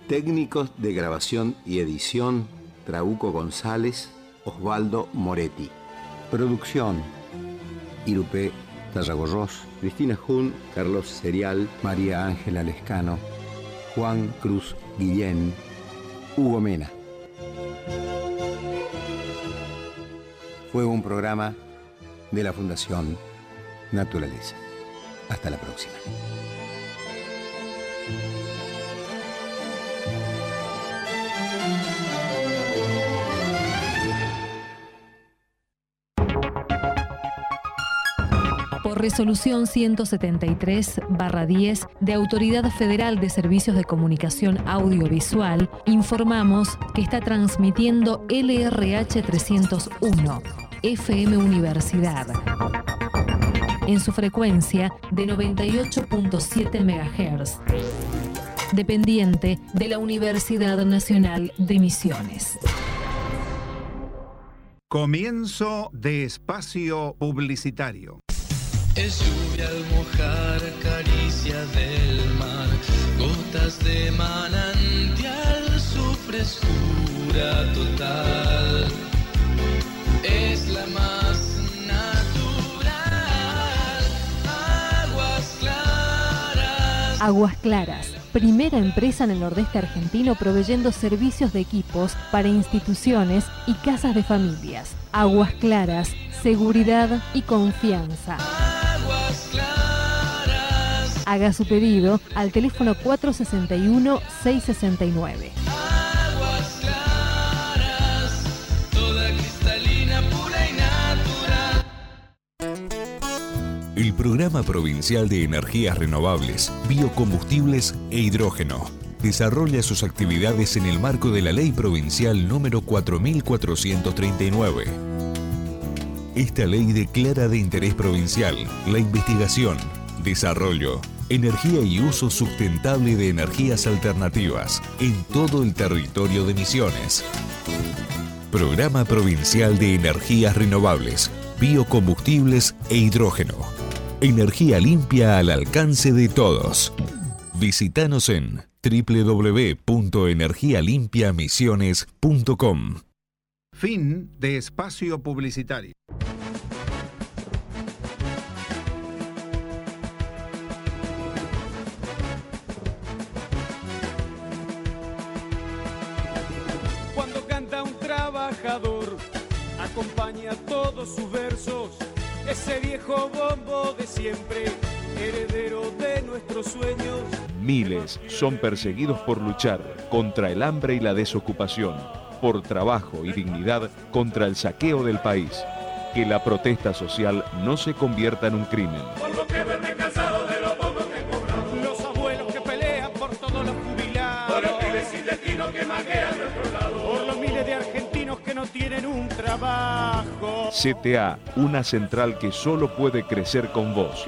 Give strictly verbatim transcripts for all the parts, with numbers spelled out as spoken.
Técnicos de grabación y edición, Trauco González, Osvaldo Moretti. Producción, Irupé Tarragorros, Cristina Jun, Carlos Serial, María Ángela Lescano, Juan Cruz Guillén, Hugo Mena. Fue un programa de la Fundación Naturaleza. Hasta la próxima. Por resolución ciento setenta y tres barra diez de Autoridad Federal de Servicios de Comunicación Audiovisual, informamos que está transmitiendo L R H trescientos uno, F M Universidad, en su frecuencia de noventa y ocho punto siete megahertz, dependiente de la Universidad Nacional de Misiones. Comienzo de espacio publicitario. Es lluvia al mojar, caricia del mar, gotas de manantial, su frescura total. Es la más natural. Aguas Claras. Aguas Claras, primera empresa en el nordeste argentino proveyendo servicios de equipos para instituciones y casas de familias. Aguas Claras, seguridad y confianza. Haga su pedido al teléfono cuatro seis uno, seis seis nueve. Aguas Claras, toda cristalina, pura y natural. El Programa Provincial de Energías Renovables, Biocombustibles e Hidrógeno desarrolla sus actividades en el marco de la Ley Provincial número cuatro mil cuatrocientos treinta y nueve. Esta ley declara de interés provincial la investigación, desarrollo, energía y uso sustentable de energías alternativas en todo el territorio de Misiones. Programa Provincial de Energías Renovables, Biocombustibles e Hidrógeno. Energía limpia al alcance de todos. Visítanos en doble u doble u doble u punto energía limpia misiones punto com. Fin de espacio publicitario. Cuando canta un trabajador, acompaña todos sus versos, ese viejo bombo de siempre, heredero de nuestros sueños. Miles son perseguidos por luchar contra el hambre y la desocupación, por trabajo y dignidad contra el saqueo del país. Que la protesta social no se convierta en un crimen. Por lo que verme cansado de lo poco que cobramos. Los abuelos que pelean por todos los jubilados. Por los pibes sin destino que maquean nuestro lado. Por los miles de argentinos que no tienen un trabajo. C T A, una central que solo puede crecer con vos.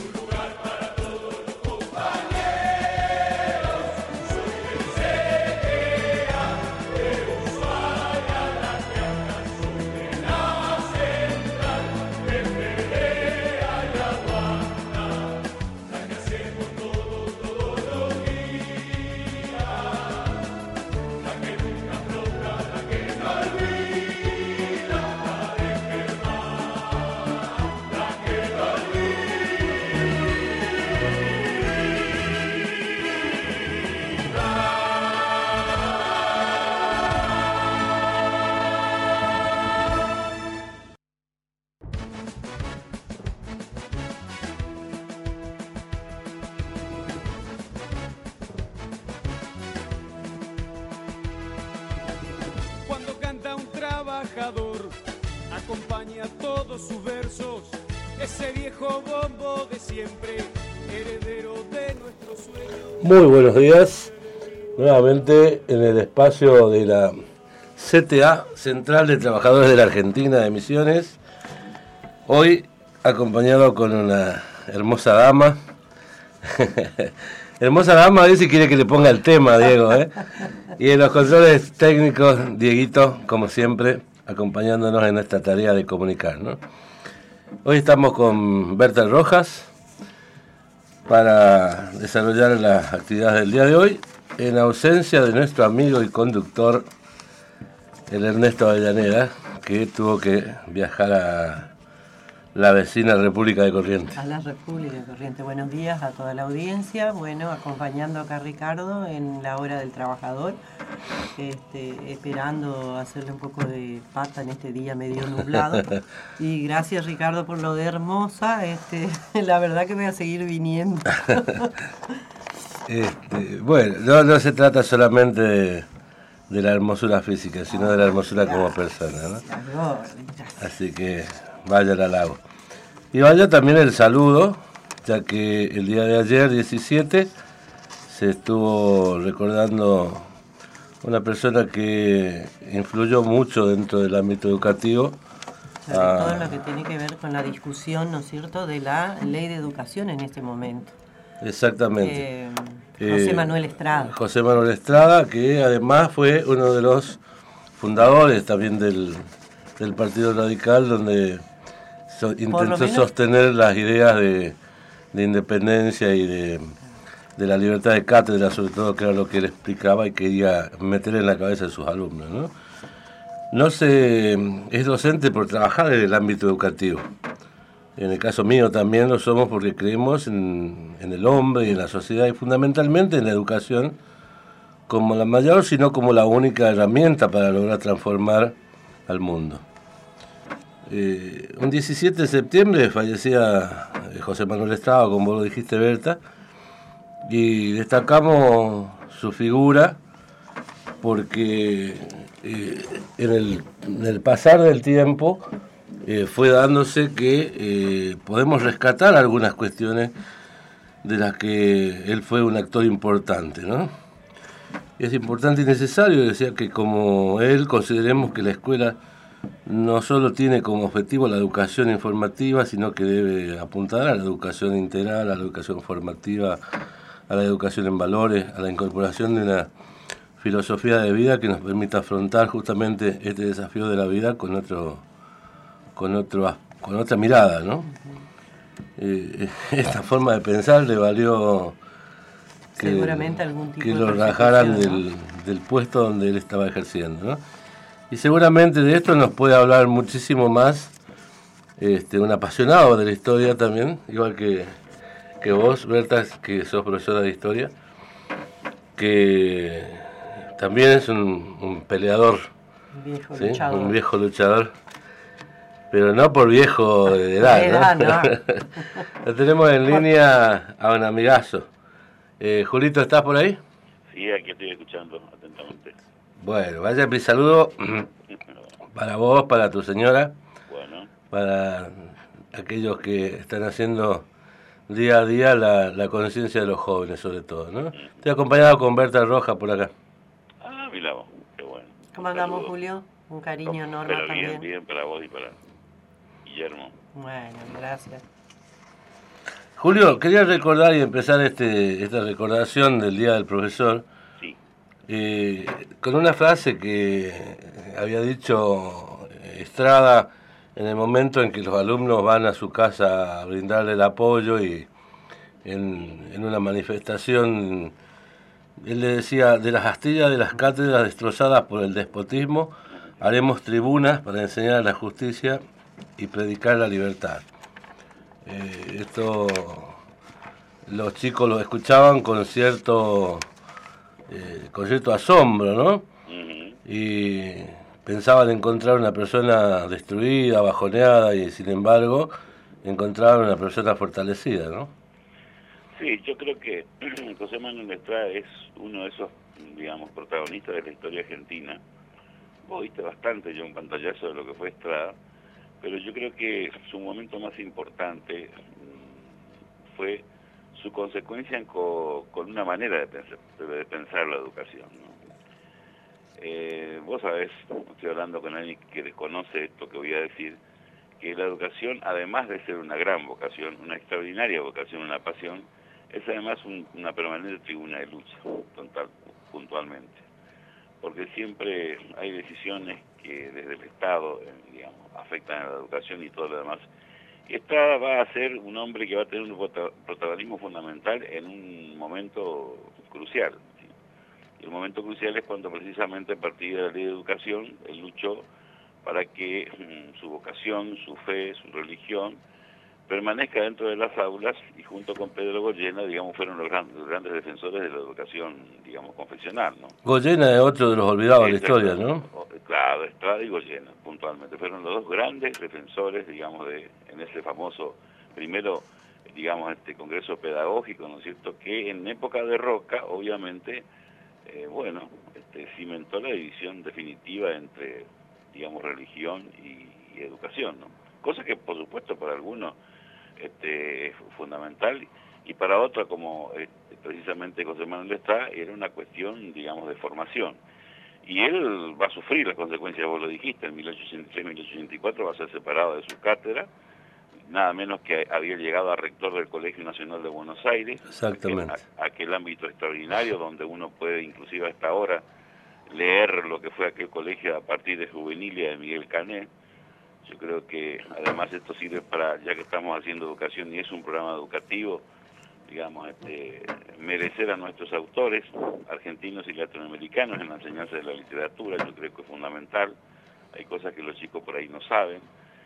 Acompaña todos sus versos, ese viejo bombo de siempre, heredero de nuestros sueños. Muy buenos días, nuevamente en el espacio de la C T A, Central de Trabajadores de la Argentina de Misiones. Hoy acompañado con una hermosa dama. Hermosa dama, dice, quiere que le ponga el tema, Diego, ¿eh? Y en los controles técnicos, Dieguito, como siempre, acompañándonos en esta tarea de comunicar, ¿no? Hoy estamos con Berta Rojas para desarrollar las actividades del día de hoy en ausencia de nuestro amigo y conductor, el Ernesto Avellaneda, que tuvo que viajar a la vecina República de Corrientes. A la República de Corrientes. Buenos días a toda la audiencia. Bueno, acompañando acá a Ricardo en la hora del trabajador, este, esperando hacerle un poco de pata en este día medio nublado. Y gracias, Ricardo, por lo de hermosa. Este, la verdad que voy a seguir viniendo. Este, bueno, no, no se trata solamente de, de la hermosura física, sino de la hermosura como persona, ¿no? Así que vaya al halago. Y vaya también el saludo, ya que el día de ayer, diecisiete, se estuvo recordando una persona que influyó mucho dentro del ámbito educativo. Sobre todo en lo que tiene que ver con la discusión, ¿no es cierto?, de la ley de educación en este momento. Exactamente. Eh, José Eh, Manuel Estrada. José Manuel Estrada, que además fue uno de los fundadores también del, del Partido Radical, donde so, intentó menos, sostener las ideas de, de independencia y de, de la libertad de cátedra, sobre todo, que era lo que él explicaba y quería meter en la cabeza de sus alumnos, ¿no? No se es docente por trabajar en el ámbito educativo. En el caso mío también lo somos porque creemos en, en el hombre y en la sociedad, y fundamentalmente en la educación como la mayor, sino como la única herramienta para lograr transformar al mundo. Eh, un diecisiete de septiembre fallecía José Manuel Estrada, como vos lo dijiste, Berta, y destacamos su figura porque eh, en, el, en el pasar del tiempo Eh, fue dándose que eh, podemos rescatar algunas cuestiones de las que él fue un actor importante, ¿no? Es importante y necesario, decía, que como él consideremos que la escuela no solo tiene como objetivo la educación informativa, sino que debe apuntar a la educación integral, a la educación formativa, a la educación en valores, a la incorporación de una filosofía de vida que nos permita afrontar justamente este desafío de la vida con otro con otro con otra mirada, ¿no? Eh, esta forma de pensar le valió que, seguramente algún tipo que de lo rajaran, ¿no?, del, del puesto donde él estaba ejerciendo, ¿no? Y seguramente de esto nos puede hablar muchísimo más este, un apasionado de la historia también, igual que, que vos, Berta, que sos profesora de historia, que también es un, un peleador, un viejo, ¿sí?, luchador. un viejo luchador. Pero no por viejo de edad, de edad, ¿no? no. Lo tenemos en línea a un amigazo. Eh, Julito, ¿estás por ahí? Sí, aquí estoy escuchando atentamente. Bueno, vaya mi saludo para vos, para tu señora, Bueno, para aquellos que están haciendo día a día la, la conciencia de los jóvenes, sobre todo, ¿no? Estoy acompañado con Berta Roja por acá. ah, mira vos, qué bueno. ¿Cómo andamos, Julio? Un cariño enorme Pero también. bien, bien para vos y para Guillermo. Bueno, gracias. Julio, quería recordar y empezar este esta recordación del Día del Profesor, Sí. eh, con una frase que había dicho Estrada en el momento en que los alumnos van a su casa a brindarle el apoyo, y en, en una manifestación él le decía: de las astillas de las cátedras destrozadas por el despotismo, haremos tribunas para enseñar la justicia y predicar la libertad. Eh, esto los chicos lo escuchaban con cierto eh, con cierto asombro, ¿no? Uh-huh. Y pensaban encontrar una persona destruida, bajoneada, y sin embargo encontraron una persona fortalecida, ¿no? Sí, yo creo que José Manuel Estrada es uno de esos, digamos, protagonistas de la historia argentina. Vos viste bastante yo un pantallazo de lo que fue Estrada, pero yo creo que su momento más importante fue su consecuencia en co, con una manera de pensar, de pensar la educación, ¿no? Eh, vos sabés, estoy hablando con alguien que desconoce esto que voy a decir, que la educación, además de ser una gran vocación, una extraordinaria vocación, una pasión, es además un, una permanente tribuna de lucha, total, puntualmente. Porque siempre hay decisiones que desde el Estado, eh, digamos, afectan a la educación y todo lo demás. Y Estrada va a ser un hombre que va a tener un protagonismo fundamental en un momento crucial, ¿sí? Y el momento crucial es cuando precisamente a partir de la ley de educación, él luchó para que mm, su vocación, su fe, su religión, permanezca dentro de las aulas, y junto con Pedro Goyena, digamos, fueron los grandes, los grandes defensores de la educación, digamos, confesional, ¿no? Goyena es otro de los olvidados de la historia, ¿no? Claro, Estrada y Goyena, puntualmente. Fueron los dos grandes defensores, digamos, de en ese famoso, primero, digamos, este Congreso Pedagógico, ¿no es cierto?, que en época de Roca, obviamente, eh, bueno, este, cimentó la división definitiva entre, digamos, religión y, y educación, ¿no? Cosa que, por supuesto, para algunos este, es fundamental, y para otros, como este, precisamente José Manuel Estrada, era una cuestión, digamos, de formación. Y él va a sufrir las consecuencias, vos lo dijiste, en mil ochocientos ochenta y tres mil ochocientos ochenta y cuatro va a ser separado de su cátedra, nada menos que había llegado a rector del Colegio Nacional de Buenos Aires. Exactamente. Aquel, aquel ámbito extraordinario donde uno puede, inclusive hasta ahora, leer lo que fue aquel colegio a partir de Juvenilia de Miguel Cané. Yo creo que además esto sirve para, ya que estamos haciendo educación y es un programa educativo, digamos, este, merecer a nuestros autores argentinos y latinoamericanos en la enseñanza de la literatura. Yo creo que es fundamental. Hay cosas que los chicos por ahí no saben.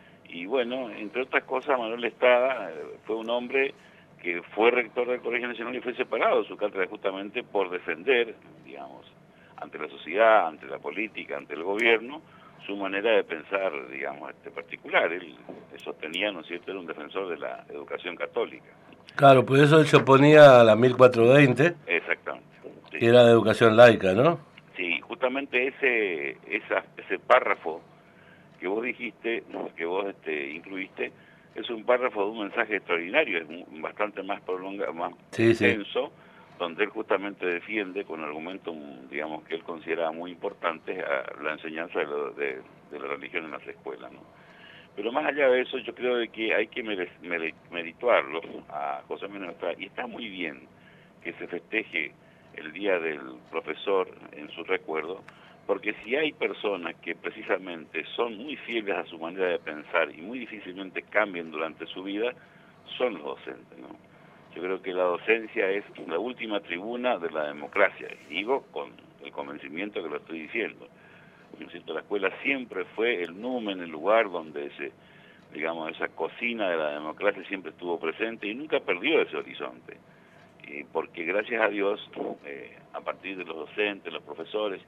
Y bueno, entre otras cosas, Manuel Estrada eh, fue un hombre que fue rector del Colegio Nacional y fue separado de su cátedra justamente por defender, digamos, ante la sociedad, ante la política, ante el gobierno, su manera de pensar, digamos, este particular. Él sostenía, ¿no es cierto?, era un defensor de la educación católica. Claro, por eso él se oponía a la mil cuatrocientos veinte. Exactamente. Sí. Que era de educación laica, ¿no? Sí, justamente ese esa, ese párrafo que vos dijiste, que vos este, incluiste, es un párrafo de un mensaje extraordinario, es un, bastante más prolongado, más sí, extenso, sí. Donde él justamente defiende con argumentos, digamos, que él considera muy importantes a la enseñanza de, lo, de, de la religión en las escuelas, ¿no? Pero más allá de eso, yo creo de que hay que mere, mere, merituarlo a José Manuel Estrada, y está muy bien que se festeje el Día del Profesor en su recuerdo, porque si hay personas que precisamente son muy fieles a su manera de pensar y muy difícilmente cambian durante su vida, son los docentes, ¿no? Yo creo que la docencia es la última tribuna de la democracia, y digo con el convencimiento que lo estoy diciendo. ¿No es cierto? La escuela siempre fue el numen, el lugar donde ese, digamos, esa cocina de la democracia siempre estuvo presente y nunca perdió ese horizonte. Y porque gracias a Dios, eh, a partir de los docentes, los profesores,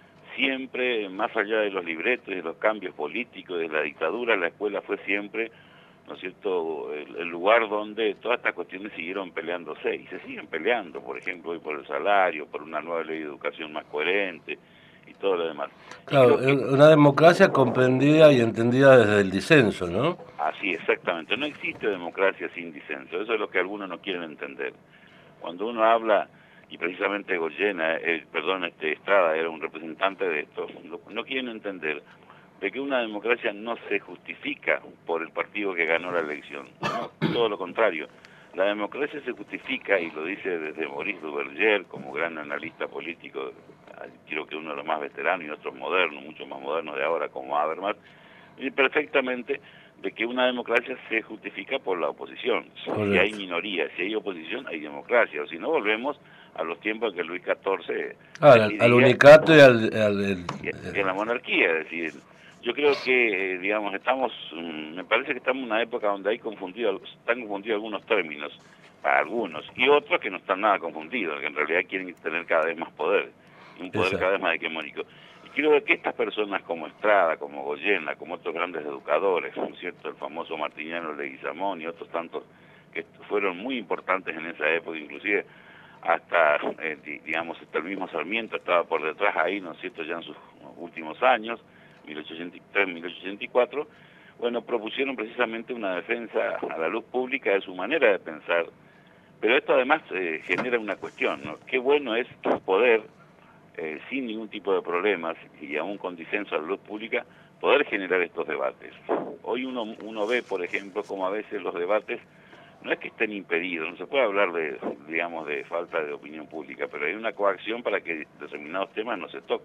siempre, más allá de los libretos, de los cambios políticos, de la dictadura, la escuela fue siempre, ¿no es cierto?, el, el lugar donde todas estas cuestiones siguieron peleándose, y se siguen peleando, por ejemplo, hoy por el salario, por una nueva ley de educación más coherente, y todo lo demás. Claro, que, una democracia comprendida y entendida desde el disenso, ¿no? Así, exactamente. No existe democracia sin disenso, eso es lo que algunos no quieren entender. Cuando uno habla, y precisamente Goyena, eh, perdón, este Estrada era un representante de esto, no, no quieren entender de que una democracia no se justifica por el partido que ganó la elección, no, todo lo contrario. La democracia se justifica, y lo dice desde Maurice Duverger, como gran analista político, creo que uno de los más veteranos y otros modernos, mucho más modernos de ahora, como Habermas, y perfectamente de que una democracia se justifica por la oposición. Correcto. Si hay minoría, si hay oposición, hay democracia, o si no, volvemos a los tiempos que Luis catorce... Ah, al, al unicato y al... al el, y a la monarquía, es decir... Yo creo que, digamos, estamos, me parece que estamos en una época donde hay confundido, están confundidos algunos términos, para algunos, y otros que no están nada confundidos, que en realidad quieren tener cada vez más poder, y un poder Exacto. cada vez más hegemónico. Y creo que estas personas como Estrada, como Goyena, como otros grandes educadores, ¿no es cierto?, el famoso Martiniano Leguizamón y otros tantos que fueron muy importantes en esa época, inclusive hasta, eh, digamos, hasta el mismo Sarmiento estaba por detrás ahí, ¿no es cierto?, ya en sus últimos años, mil ochocientos ochenta y tres, mil ochocientos ochenta y cuatro, bueno, propusieron precisamente una defensa a la luz pública de su manera de pensar, pero esto además eh, genera una cuestión, ¿no? Qué bueno es poder, eh, sin ningún tipo de problemas, y aún con disenso a la luz pública, poder generar estos debates. Hoy uno, uno ve, por ejemplo, como a veces los debates, no es que estén impedidos, no se puede hablar de, digamos, de falta de opinión pública, pero hay una coacción para que determinados temas no se toquen.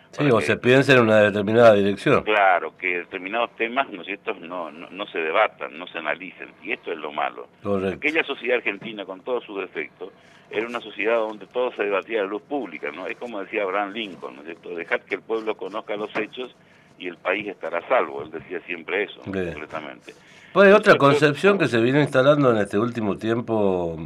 Sí, o se piensa en una determinada dirección. Claro, que determinados temas, ¿no es cierto?, no, no, no se debatan, no se analicen, y esto es lo malo. Correcto. Aquella sociedad argentina, con todos sus defectos, era una sociedad donde todo se debatía a la luz pública, ¿no? Es como decía Abraham Lincoln, ¿no es cierto?, dejad que el pueblo conozca los hechos y el país estará a salvo. Él decía siempre eso, ¿no? Completamente. Pues hay otra concepción que se viene instalando en este último tiempo,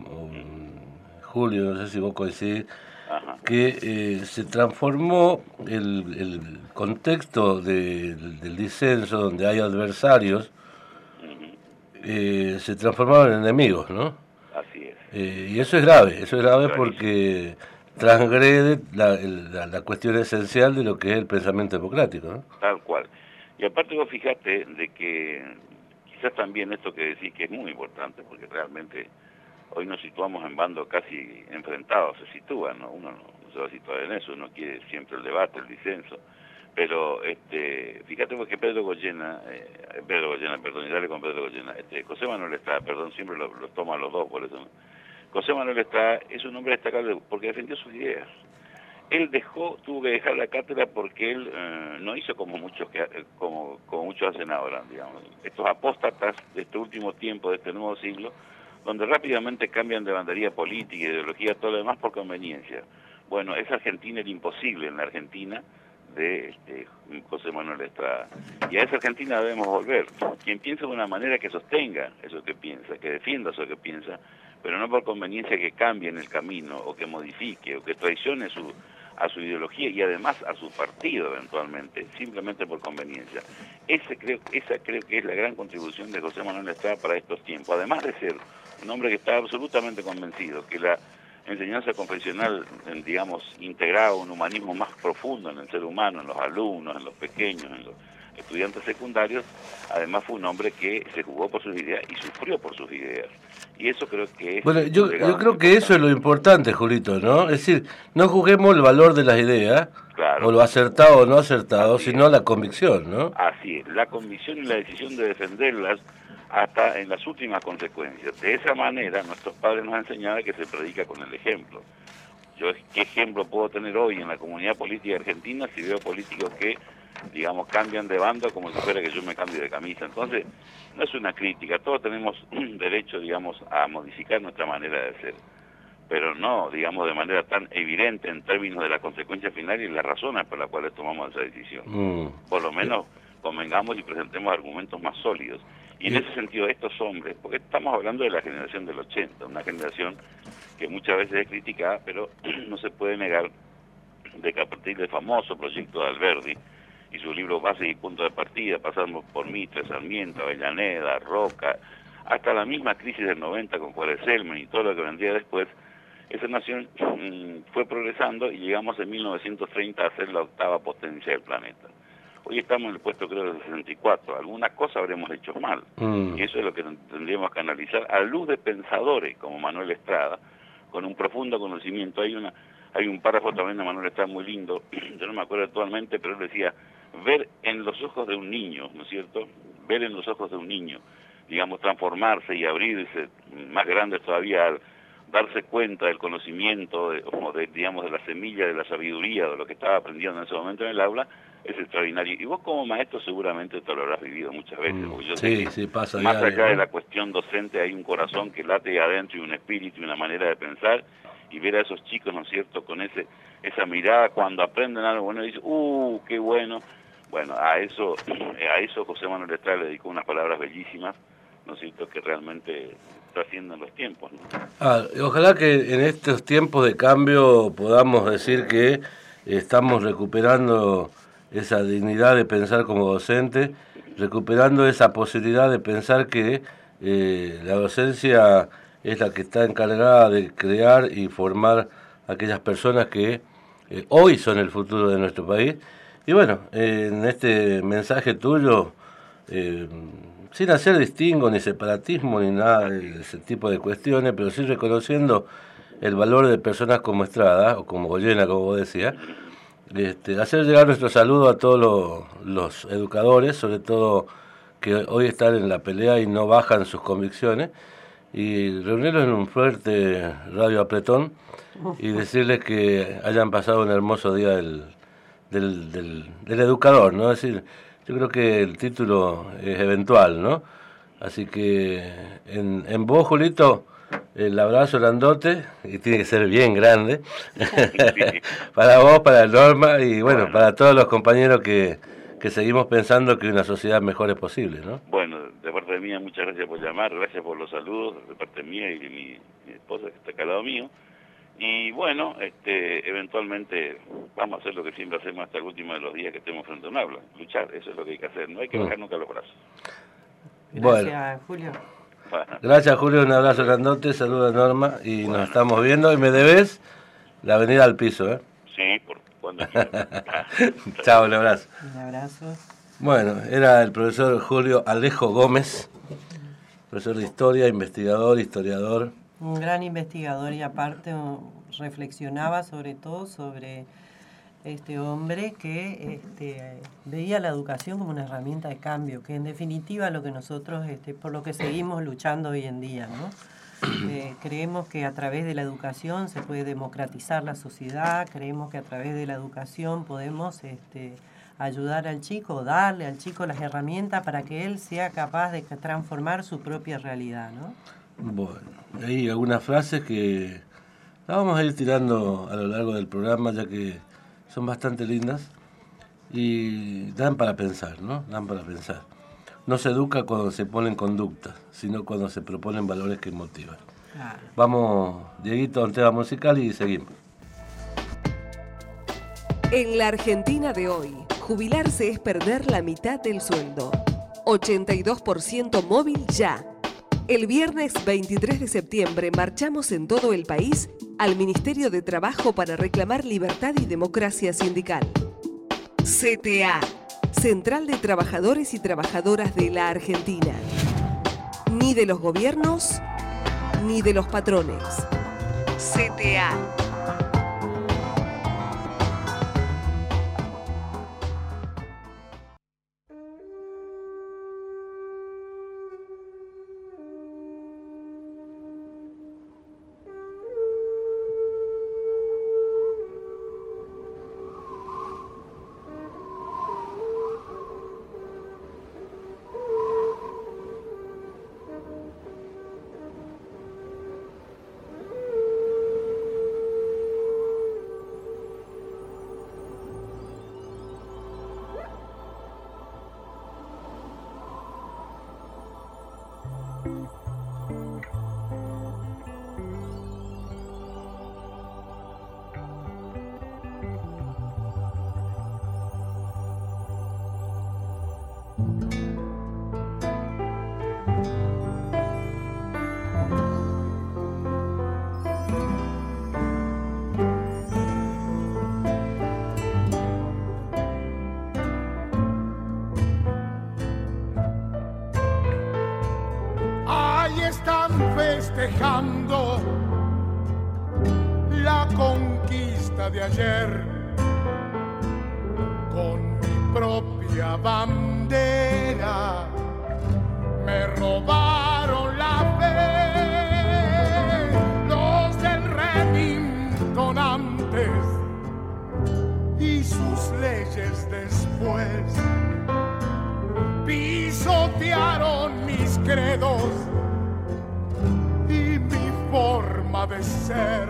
Julio, no sé si vos coincidís, Ajá. que eh, se transformó el, el contexto de, del disenso, donde hay adversarios, uh-huh. eh, se transformaron en enemigos, ¿no? Así es. Eh, y eso es grave, eso es grave porque transgrede la, la, la cuestión esencial de lo que es el pensamiento democrático, ¿no? Tal cual. Y aparte vos fijate de que quizás también esto que decís que es muy importante, porque realmente hoy nos situamos en bandos casi enfrentados, se sitúan, ¿no? Uno no, no se va a situar en eso, uno quiere siempre el debate, el disenso, pero este, fíjate porque Pedro Goyena, eh, Pedro Goyena, perdón, y dale con Pedro Goyena, este, José Manuel Estrada, perdón, siempre los lo toma los dos, por eso, ¿no? José Manuel Estrada es un hombre destacable porque defendió sus ideas. Él dejó, tuvo que dejar la cátedra porque él eh, no hizo como muchos que como, como muchos hacen ahora, digamos, estos apóstatas de este último tiempo, de este nuevo siglo, donde rápidamente cambian de bandería política, ideología, todo lo demás por conveniencia. Bueno, esa Argentina era imposible en la Argentina de este, José Manuel Estrada. Y a esa Argentina debemos volver. Quien piensa de una manera que sostenga eso que piensa, que defienda eso que piensa, pero no por conveniencia que cambie en el camino, o que modifique, o que traicione su, a su ideología y además a su partido eventualmente, simplemente por conveniencia. Ese creo, esa creo que es la gran contribución de José Manuel Estrada para estos tiempos, además de ser un hombre que está absolutamente convencido que la enseñanza confesional, digamos, integraba un humanismo más profundo en el ser humano, en los alumnos, en los pequeños, en los estudiantes secundarios. Además fue un hombre que se jugó por sus ideas y sufrió por sus ideas. Y eso creo que es... Bueno, yo, yo creo que eso es lo importante, Julito, ¿no? Es decir, no juzguemos el valor de las ideas, claro, o lo acertado o no acertado, así sino es. La convicción, ¿no? Así es, la convicción y la decisión de defenderlas hasta en las últimas consecuencias. De esa manera, nuestros padres nos han enseñado que se predica con el ejemplo. Yo, ¿qué ejemplo puedo tener hoy en la comunidad política argentina si veo políticos que, digamos, cambian de bando como si fuera que yo me cambie de camisa? Entonces, no es una crítica, todos tenemos derecho, digamos, a modificar nuestra manera de ser, pero no, digamos, de manera tan evidente en términos de la consecuencia final y las razones por las cuales tomamos esa decisión. Mm. Por lo menos convengamos y presentemos argumentos más sólidos. Y en ese sentido, estos hombres, porque estamos hablando de la generación del ochenta, una generación que muchas veces es criticada, pero no se puede negar de que a partir del famoso proyecto de Alberdi y su libro Bases y Punto de Partida, pasamos por Mitre, Sarmiento, Avellaneda, Roca, hasta la misma crisis del noventa con Juárez Selman y todo lo que vendría después, esa nación mmm, fue progresando y llegamos en mil novecientos treinta a ser la octava potencia del planeta. Hoy estamos en el puesto, creo, del sesenta y cuatro. Algunas cosas habremos hecho mal. Mm. Y eso es lo que tendríamos que analizar a luz de pensadores como Manuel Estrada, con un profundo conocimiento. Hay una hay un párrafo también de Manuel Estrada muy lindo, yo no me acuerdo actualmente, pero él decía, ver en los ojos de un niño, ¿no es cierto? Ver en los ojos de un niño, digamos, transformarse y abrirse más grandes todavía al darse cuenta del conocimiento, de, o de, digamos, de la semilla, de la sabiduría, de lo que estaba aprendiendo en ese momento en el aula, es extraordinario. Y vos como maestro seguramente te lo habrás vivido muchas veces, porque yo sí, sé que sí, pasa más diario, allá ¿no? de la cuestión docente hay un corazón que late ahí adentro y un espíritu y una manera de pensar, y ver a esos chicos, ¿no es cierto?, con ese esa mirada cuando aprenden algo bueno, y dicen, ¡uh, qué bueno! Bueno, a eso, a eso José Manuel Estrada le dedicó unas palabras bellísimas, ¿no es cierto?, que realmente trascienden los tiempos, ¿no? Ah, ojalá que en estos tiempos de cambio podamos decir que estamos recuperando esa dignidad de pensar como docente, recuperando esa posibilidad de pensar que eh, la docencia es la que está encargada de crear y formar a aquellas personas que eh, hoy son el futuro de nuestro país. Y bueno, eh, en este mensaje tuyo, eh, sin hacer distingo ni separatismo ni nada de ese tipo de cuestiones, pero sí reconociendo el valor de personas como Estrada, o como Goyena, como vos decías, este, hacer llegar nuestro saludo a todos los, los educadores, sobre todo que hoy están en la pelea y no bajan sus convicciones, y reunirlos en un fuerte radio apretón y decirles que hayan pasado un hermoso día del, del, del, del educador, ¿no? Es decir, yo creo que el título es eventual, ¿no? Así que en, en vos, Julito, el abrazo grandote, y tiene que ser bien grande, para vos, para Norma y bueno, bueno, para todos los compañeros que, que seguimos pensando que una sociedad mejor es posible, ¿no? Bueno, de parte mía, muchas gracias por llamar, gracias por los saludos, de parte mía y de mi, mi esposa que está acá al lado mío. Y bueno, este, eventualmente vamos a hacer lo que siempre hacemos hasta el último de los días que estemos frente a un aula, luchar, eso es lo que hay que hacer, no hay que bajar nunca los brazos. Gracias, bueno. Julio. Gracias, Julio, un abrazo grandote, saludos a Norma y bueno, nos estamos viendo y me debes la venida al piso, ¿eh? Sí, por cuando quieras. Chao, un abrazo. Un abrazo. Bueno, era el profesor Julio Alejo Gómez, profesor de historia, investigador, historiador. Un gran investigador y aparte reflexionaba sobre todo sobre este hombre que este, veía la educación como una herramienta de cambio, que en definitiva lo que nosotros, este, por lo que seguimos luchando hoy en día, ¿no? Eh, creemos que a través de la educación se puede democratizar la sociedad, creemos que a través de la educación podemos este, ayudar al chico, darle al chico las herramientas para que él sea capaz de transformar su propia realidad, ¿no? Bueno, hay algunas frases que las vamos a ir tirando a lo largo del programa, ya que son bastante lindas y dan para pensar, ¿no? Dan para pensar. No se educa cuando se ponen conductas, sino cuando se proponen valores que motivan. Claro. Vamos, Dieguito, a un tema musical y seguimos. En la Argentina de hoy, jubilarse es perder la mitad del sueldo. ochenta y dos por ciento móvil ya. El viernes veintitrés de septiembre marchamos en todo el país al Ministerio de Trabajo para reclamar libertad y democracia sindical. C T A, Central de Trabajadores y Trabajadoras de la Argentina. Ni de los gobiernos, ni de los patrones. C T A. Festejando la conquista de ayer con mi propia bandera. Me robaron la fe los del Remington antes y sus leyes después. Pisotearon mis credos forma de ser,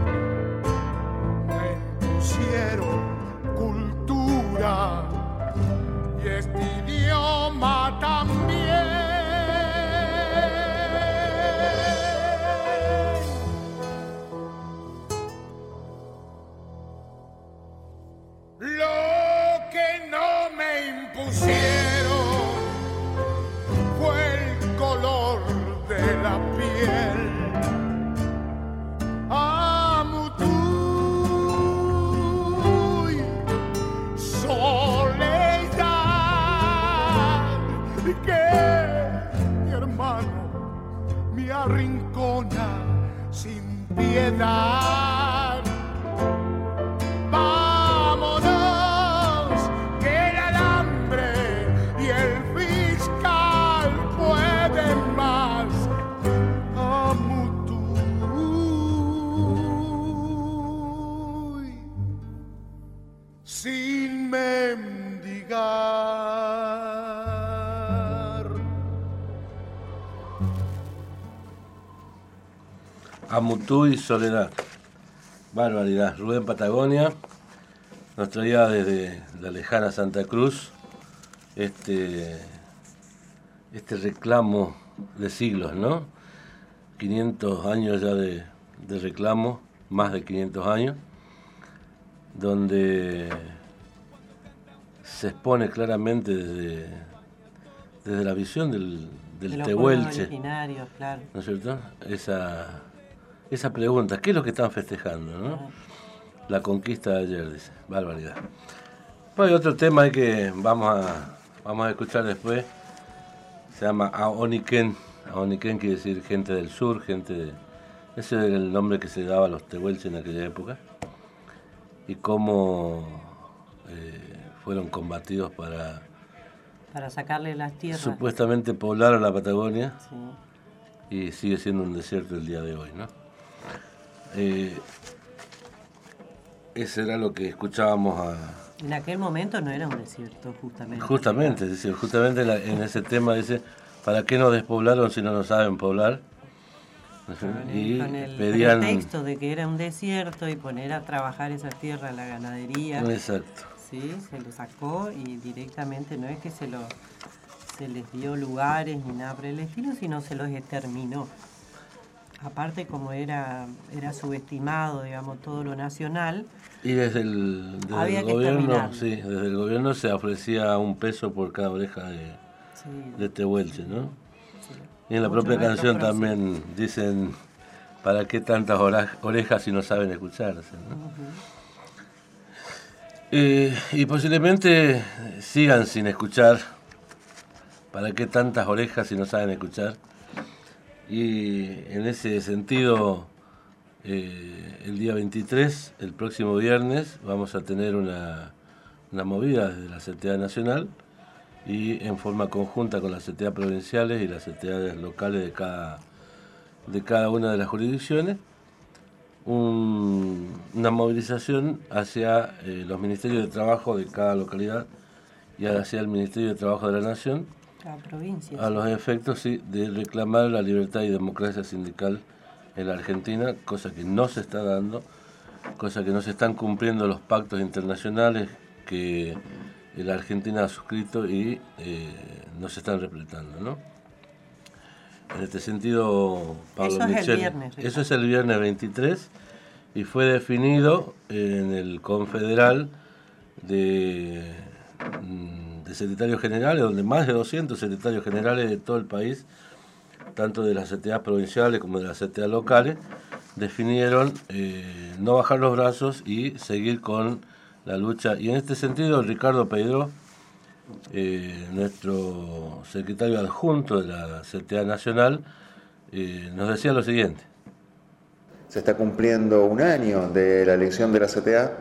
me impusieron cultura y este idioma también. Lo que no me impusieron fue el color de la piel. Arrincona sin piedad. Vámonos, que el alambre y el fiscal pueden más. Amor sin mendigar. Amutú y Soledad. Barbaridad. Rubén Patagonia nos traía desde la lejana Santa Cruz este, este reclamo de siglos, ¿no? quinientos años ya de, de reclamo, más de quinientos años, donde se expone claramente desde, desde la visión del, del de tehuelche, claro. ¿no es cierto? Esa, esa pregunta, ¿qué es lo que están festejando, no? Ah. La conquista de ayer, dice, barbaridad. Pues hay otro tema ahí que vamos a, vamos a escuchar después, se llama Aoniquén. Aoniquén quiere decir gente del sur, gente de... Ese era el nombre que se daba a los tehuelches en aquella época. Y cómo eh, fueron combatidos para... Para sacarle las tierras. Supuestamente poblar a la Patagonia. Sí. Y sigue siendo un desierto el día de hoy, ¿no? Eh, ese era lo que escuchábamos a... En aquel momento no era un desierto, justamente. Justamente, es decir, justamente la, en ese tema dice, ¿para qué nos despoblaron si no nos saben poblar? Con el, y con el pedían... pretexto de que era un desierto y poner a trabajar esa tierra, la ganadería. Exacto. Sí, se le sacó y directamente no es que se, lo, se les dio lugares ni nada por el estilo, sino se los exterminó. Aparte, como era, era subestimado, digamos, todo lo nacional. Y desde el, desde el gobierno, sí, desde el gobierno se ofrecía un peso por cada oreja de, sí, de tehuelche, ¿no? Sí. Y en la Mucho propia canción también dicen, ¿para qué tantas orejas si no saben escucharse, ¿no? Uh-huh. eh, y posiblemente sigan sin escuchar, ¿para qué tantas orejas si no saben escuchar? Y en ese sentido, eh, el día veintitrés, el próximo viernes, vamos a tener una, una movida desde la C T A Nacional y en forma conjunta con las C T A provinciales y las C T A locales de cada, de cada una de las jurisdicciones, un, una movilización hacia eh, los ministerios de trabajo de cada localidad y hacia el Ministerio de Trabajo de la Nación, La provincia, a sí. los efectos sí, de reclamar la libertad y democracia sindical en la Argentina, cosa que no se está dando, cosa que no se están cumpliendo los pactos internacionales que la Argentina ha suscrito y eh, no se están respetando, ¿no? En este sentido, Pablo eso Michel, es el viernes, eso es el viernes veintitrés y fue definido en el Confederal de... de secretarios generales, donde más de doscientos secretarios generales de todo el país, tanto de las C T A provinciales como de las C T A locales, definieron eh, no bajar los brazos y seguir con la lucha. Y en este sentido, Ricardo Peidró, eh, nuestro secretario adjunto de la C T A Nacional, eh, nos decía lo siguiente. Se está cumpliendo un año de la elección de la C T A,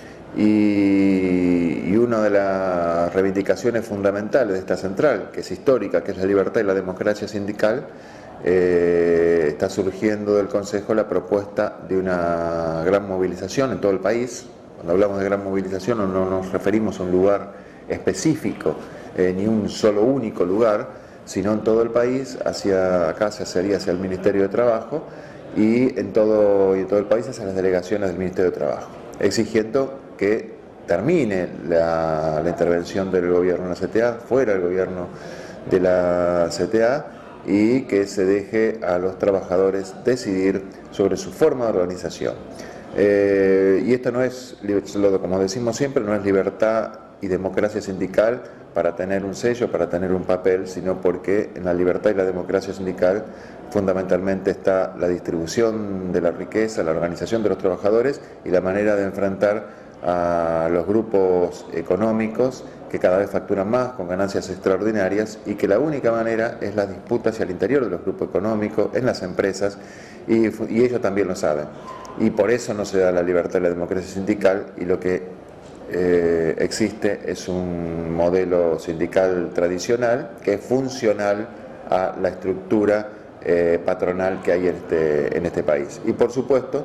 Y, y una de las reivindicaciones fundamentales de esta central, que es histórica, que es la libertad y la democracia sindical, eh, está surgiendo del Consejo la propuesta de una gran movilización en todo el país. Cuando hablamos de gran movilización no, no nos referimos a un lugar específico, eh, ni un solo único lugar, sino en todo el país, hacia acá se haría hacia el Ministerio de Trabajo y en todo, y en todo el país hacia las delegaciones del Ministerio de Trabajo, exigiendo que termine la, la intervención del gobierno en la C T A, fuera el gobierno de la C T A, y que se deje a los trabajadores decidir sobre su forma de organización. Eh, y esto no es, como decimos siempre, no es libertad y democracia sindical para tener un sello, para tener un papel, sino porque en la libertad y la democracia sindical fundamentalmente está la distribución de la riqueza, la organización de los trabajadores y la manera de enfrentar a los grupos económicos que cada vez facturan más, con ganancias extraordinarias, y que la única manera es las disputas hacia el interior de los grupos económicos, en las empresas, y, y ellos también lo saben. Y por eso no se da la libertad y la democracia sindical, y lo que eh, existe es un modelo sindical tradicional que es funcional a la estructura eh, patronal que hay en este, en este país. Y por supuesto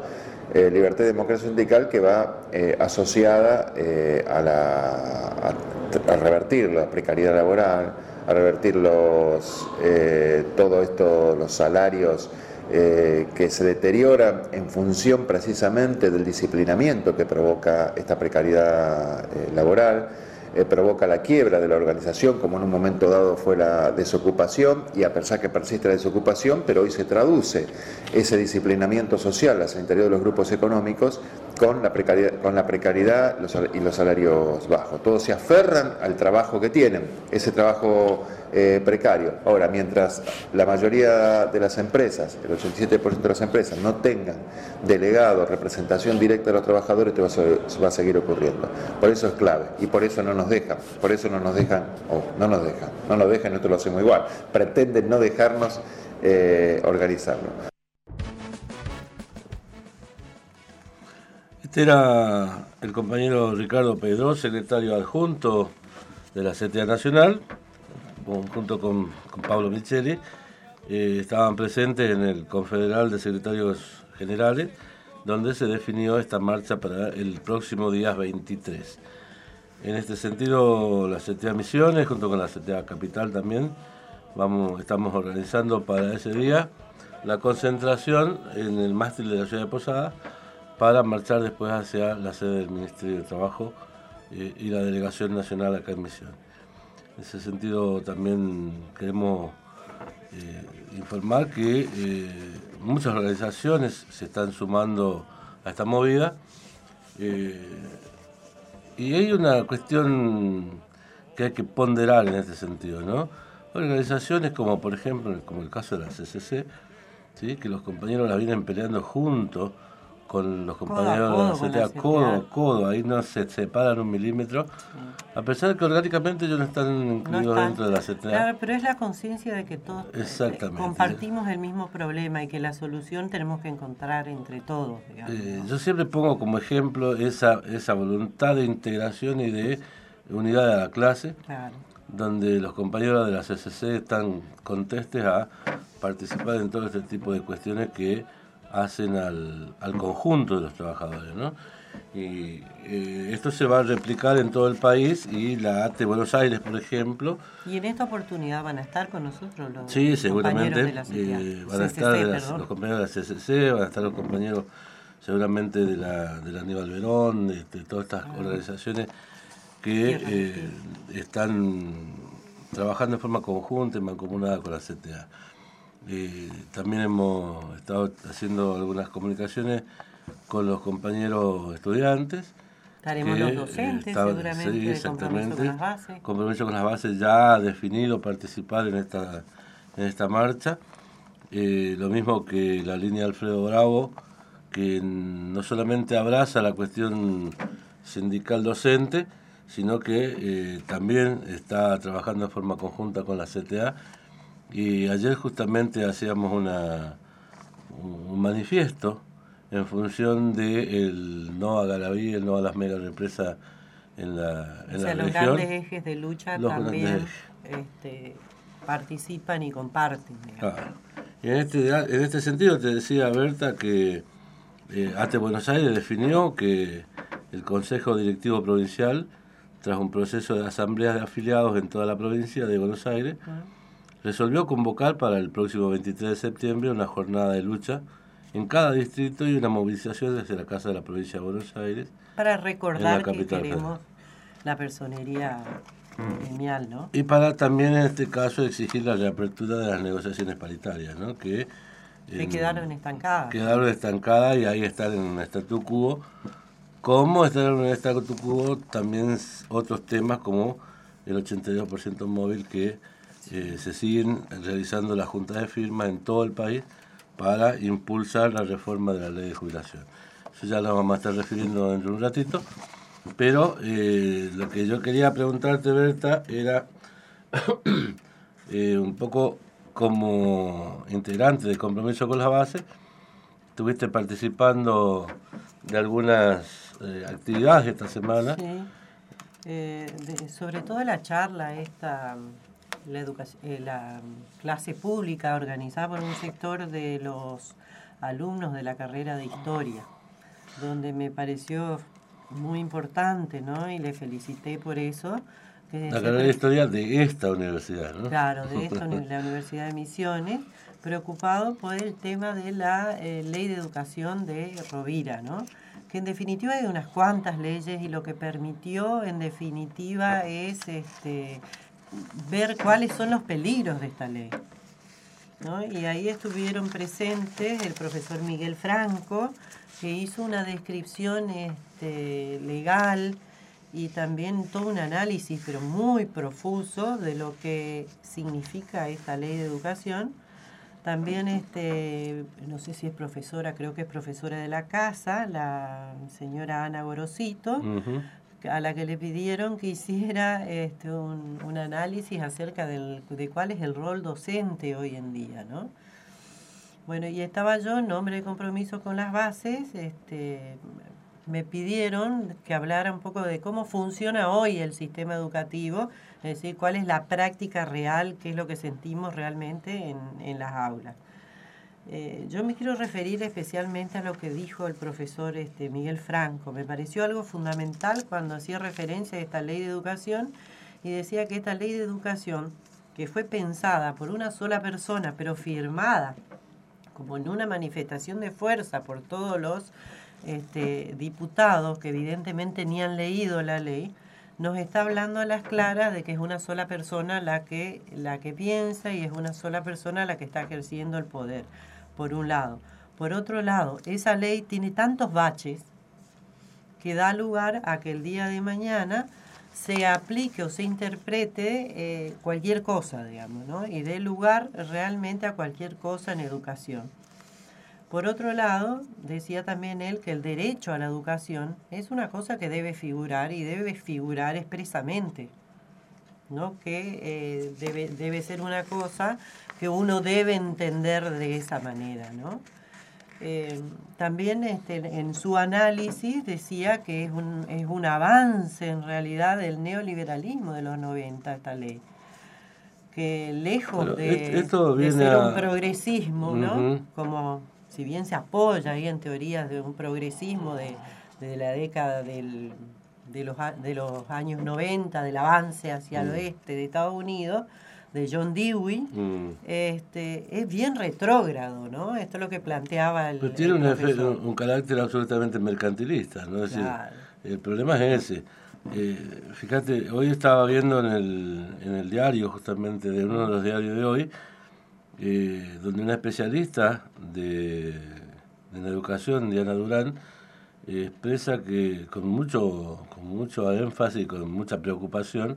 eh, libertad y democracia sindical que va eh, asociada eh, a, la, a, a revertir la precariedad laboral, a revertir los, eh, todo esto, los salarios eh, que se deterioran en función precisamente del disciplinamiento que provoca esta precariedad eh, laboral. Eh, provoca la quiebra de la organización, como en un momento dado fue la desocupación, y a pesar que persiste la desocupación, pero hoy se traduce ese disciplinamiento social hacia el interior de los grupos económicos con la precariedad, con la precariedad los, y los salarios bajos. Todos se aferran al trabajo que tienen, ese trabajo eh, precario. Ahora, mientras la mayoría de las empresas, el ochenta y siete por ciento de las empresas, no tengan delegados, representación directa de los trabajadores, esto va a, va a seguir ocurriendo. Por eso es clave, y por eso no nos dejan, por eso no nos dejan, o oh, no nos dejan, no nos dejan, nosotros lo hacemos igual, pretenden no dejarnos eh, organizarlo. Este era el compañero Ricardo Pedrós, secretario adjunto de la C T A Nacional, junto con, con Pablo Micheli. Eh, estaban presentes en el Confederal de Secretarios Generales, donde se definió esta marcha para el próximo día veintitrés. En este sentido, la C T A Misiones, junto con la C T A Capital también, vamos, estamos organizando para ese día la concentración en el mástil de la ciudad de Posadas, para marchar después hacia la sede del Ministerio de Trabajo eh, y la Delegación Nacional acá en Misión. En ese sentido también queremos eh, informar que eh, muchas organizaciones se están sumando a esta movida eh, y hay una cuestión que hay que ponderar en este sentido, ¿no? Organizaciones como por ejemplo, como el caso de la C C C, ¿sí? Que los compañeros la vienen peleando juntos con los compañeros codo, de la C T A, codo a codo, ahí no se separan un milímetro, sí. A pesar de que orgánicamente ellos no están incluidos no están, dentro de la C T A. Claro, pero es la conciencia de que todos compartimos ¿sí? el mismo problema y que la solución tenemos que encontrar entre todos. Digamos, eh, ¿no? Yo siempre pongo como ejemplo esa, esa voluntad de integración y de unidad de la clase, claro. Donde los compañeros de la C C C están contestes a participar en todo este tipo de cuestiones que hacen al, al conjunto de los trabajadores, ¿no? Y eh, esto se va a replicar en todo el país y la A T E Buenos Aires, por ejemplo. Y en esta oportunidad van a estar con nosotros los sí, seguramente, compañeros de la C T A. Eh, van a estar de las, los compañeros de la C C C, van a estar los compañeros seguramente de la, de la Aníbal Verón, de, de todas estas ah. organizaciones que eh, están trabajando de forma conjunta y mancomunada con la C T A. Eh, también hemos estado haciendo algunas comunicaciones con los compañeros estudiantes. Estaremos que, los docentes, eh, está, seguramente, sí, exactamente, compromiso con las bases. Compromiso con las bases ya ha definido participar en esta, en esta marcha. Eh, lo mismo que la línea Alfredo Bravo, que no solamente abraza la cuestión sindical docente, sino que eh, también está trabajando de forma conjunta con la C T A. Y ayer justamente hacíamos una, un manifiesto en función del no a Garaví, el no a las mega represas en la, en o sea, la los región. Los grandes ejes de lucha también este, participan y comparten. Ah, y en, este, en este sentido te decía Berta que eh, A T E Buenos Aires definió que el Consejo Directivo Provincial, tras un proceso de asambleas de afiliados en toda la provincia de Buenos Aires, ah. resolvió convocar para el próximo veintitrés de septiembre una jornada de lucha en cada distrito y una movilización desde la Casa de la Provincia de Buenos Aires. Para recordar que queremos la personería gremial, ¿no? Y para también en este caso exigir la reapertura de las negociaciones paritarias, ¿no? Que, que en, quedaron estancadas. Quedaron estancadas y ahí están en un statu quo. Como están en un statu quo también otros temas como el ochenta y dos por ciento móvil que eh, se siguen realizando las juntas de firmas en todo el país para impulsar la reforma de la ley de jubilación. Eso ya lo vamos a estar refiriendo dentro de un ratito, pero eh, lo que yo quería preguntarte, Berta, era eh, un poco como integrante de Compromiso con la Base, estuviste participando de algunas eh, actividades esta semana. Sí, eh, de, sobre todo la charla esta... La, educación, eh, la clase pública organizada por un sector de los alumnos de la carrera de Historia. donde me pareció muy importante, ¿no? Y le felicité por eso. Que la carrera de historia de esta universidad, ¿no? Claro, de esta, la Universidad de Misiones, preocupado por el tema de la eh, Ley de Educación de Rovira, ¿no? Que en definitiva hay unas cuantas leyes y lo que permitió en definitiva es este, ver cuáles son los peligros de esta ley, ¿no? Y ahí estuvieron presentes el profesor Miguel Franco, que hizo una descripción este, legal y también todo un análisis, pero muy profuso, de lo que significa esta ley de educación. También, este, no sé si es profesora, creo que es profesora de la casa, la señora Ana Gorosito, uh-huh. a la que le pidieron que hiciera este, un, un análisis acerca del, de cuál es el rol docente hoy en día, ¿no? Bueno, y estaba yo en nombre de compromiso con las bases, este, me pidieron que hablara un poco de cómo funciona hoy el sistema educativo, es decir, cuál es la práctica real, qué es lo que sentimos realmente en, en las aulas. Eh, yo me quiero referir especialmente a lo que dijo el profesor este, Miguel Franco. Me pareció algo fundamental cuando hacía referencia a esta ley de educación y decía que esta ley de educación, que fue pensada por una sola persona, pero firmada como en una manifestación de fuerza por todos los este, diputados que evidentemente ni han leído la ley, nos está hablando a las claras de que es una sola persona la que, la que piensa y es una sola persona la que está ejerciendo el poder, por un lado. Por otro lado, esa ley tiene tantos baches que da lugar a que el día de mañana se aplique o se interprete eh, cualquier cosa, digamos, ¿no? Y dé lugar realmente a cualquier cosa en educación. Por otro lado, decía también él que el derecho a la educación es una cosa que debe figurar y debe figurar expresamente, ¿no? Que eh, debe, debe ser una cosa que uno debe entender de esa manera, ¿no? Eh, también este, en su análisis decía que es un, es un avance en realidad del neoliberalismo de los noventa esta ley, que lejos Pero de, esto de ser a... un progresismo, ¿no? Uh-huh. Como si bien se apoya ahí en teorías de un progresismo de, de la década del, de, los, de los años noventa, del avance hacia uh-huh. el oeste de Estados Unidos, de John Dewey, mm. este, es bien retrógrado, ¿no? Esto es lo que planteaba el, Pero tiene el un, efecto, un carácter absolutamente mercantilista, ¿no? Es claro. decir, el problema es ese. Eh, fíjate, hoy estaba viendo en el, en el diario, justamente, de uno de los diarios de hoy, eh, donde una especialista de, de la educación, Diana Durán, eh, expresa que con mucho, con mucho énfasis y con mucha preocupación,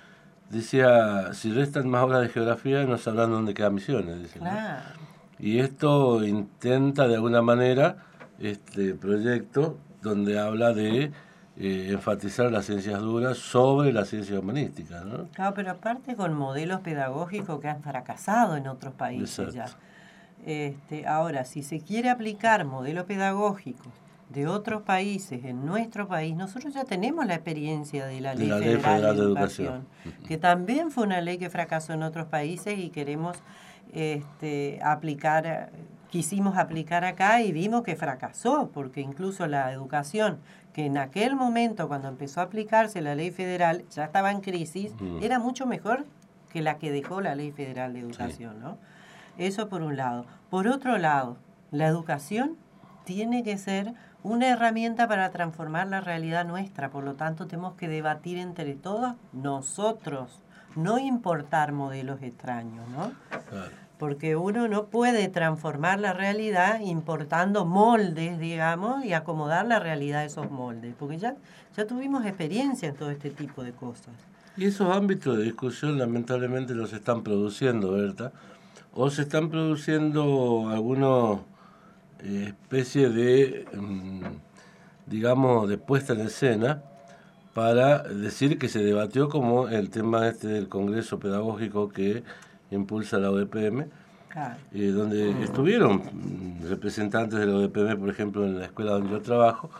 decía, si restan más horas de geografía no sabrán dónde quedan Misiones. Dice, claro. ¿no? Y esto intenta de alguna manera este proyecto donde habla de eh, enfatizar las ciencias duras sobre las ciencias humanísticas, ¿no? Claro, pero aparte con modelos pedagógicos que han fracasado en otros países. Exacto. Ya. Este, ahora, si se quiere aplicar modelos pedagógicos de otros países en nuestro país, nosotros ya tenemos la experiencia de la Ley, de la Ley Federal, Federal de Educación, Educación, que también fue una ley que fracasó en otros países y queremos este, aplicar, quisimos aplicar acá y vimos que fracasó, porque incluso la educación, que en aquel momento cuando empezó a aplicarse la Ley Federal, ya estaba en crisis, uh-huh. era mucho mejor que la que dejó la Ley Federal de Educación, sí. ¿no? Eso por un lado. Por otro lado, la educación tiene que ser una herramienta para transformar la realidad nuestra, por lo tanto tenemos que debatir entre todos nosotros, no importar modelos extraños, ¿no? Claro. Porque uno no puede transformar la realidad importando moldes, digamos, y acomodar la realidad a esos moldes, porque ya, ya tuvimos experiencia en todo este tipo de cosas. Y esos ámbitos de discusión lamentablemente los están produciendo, ¿verdad? O se están produciendo algunos eh, especie de, mm, digamos, de puesta en escena para decir que se debatió como el tema este del Congreso Pedagógico que impulsa la O D P M, claro. eh, donde mm. estuvieron representantes de la O D P M, por ejemplo, en la escuela donde yo trabajo,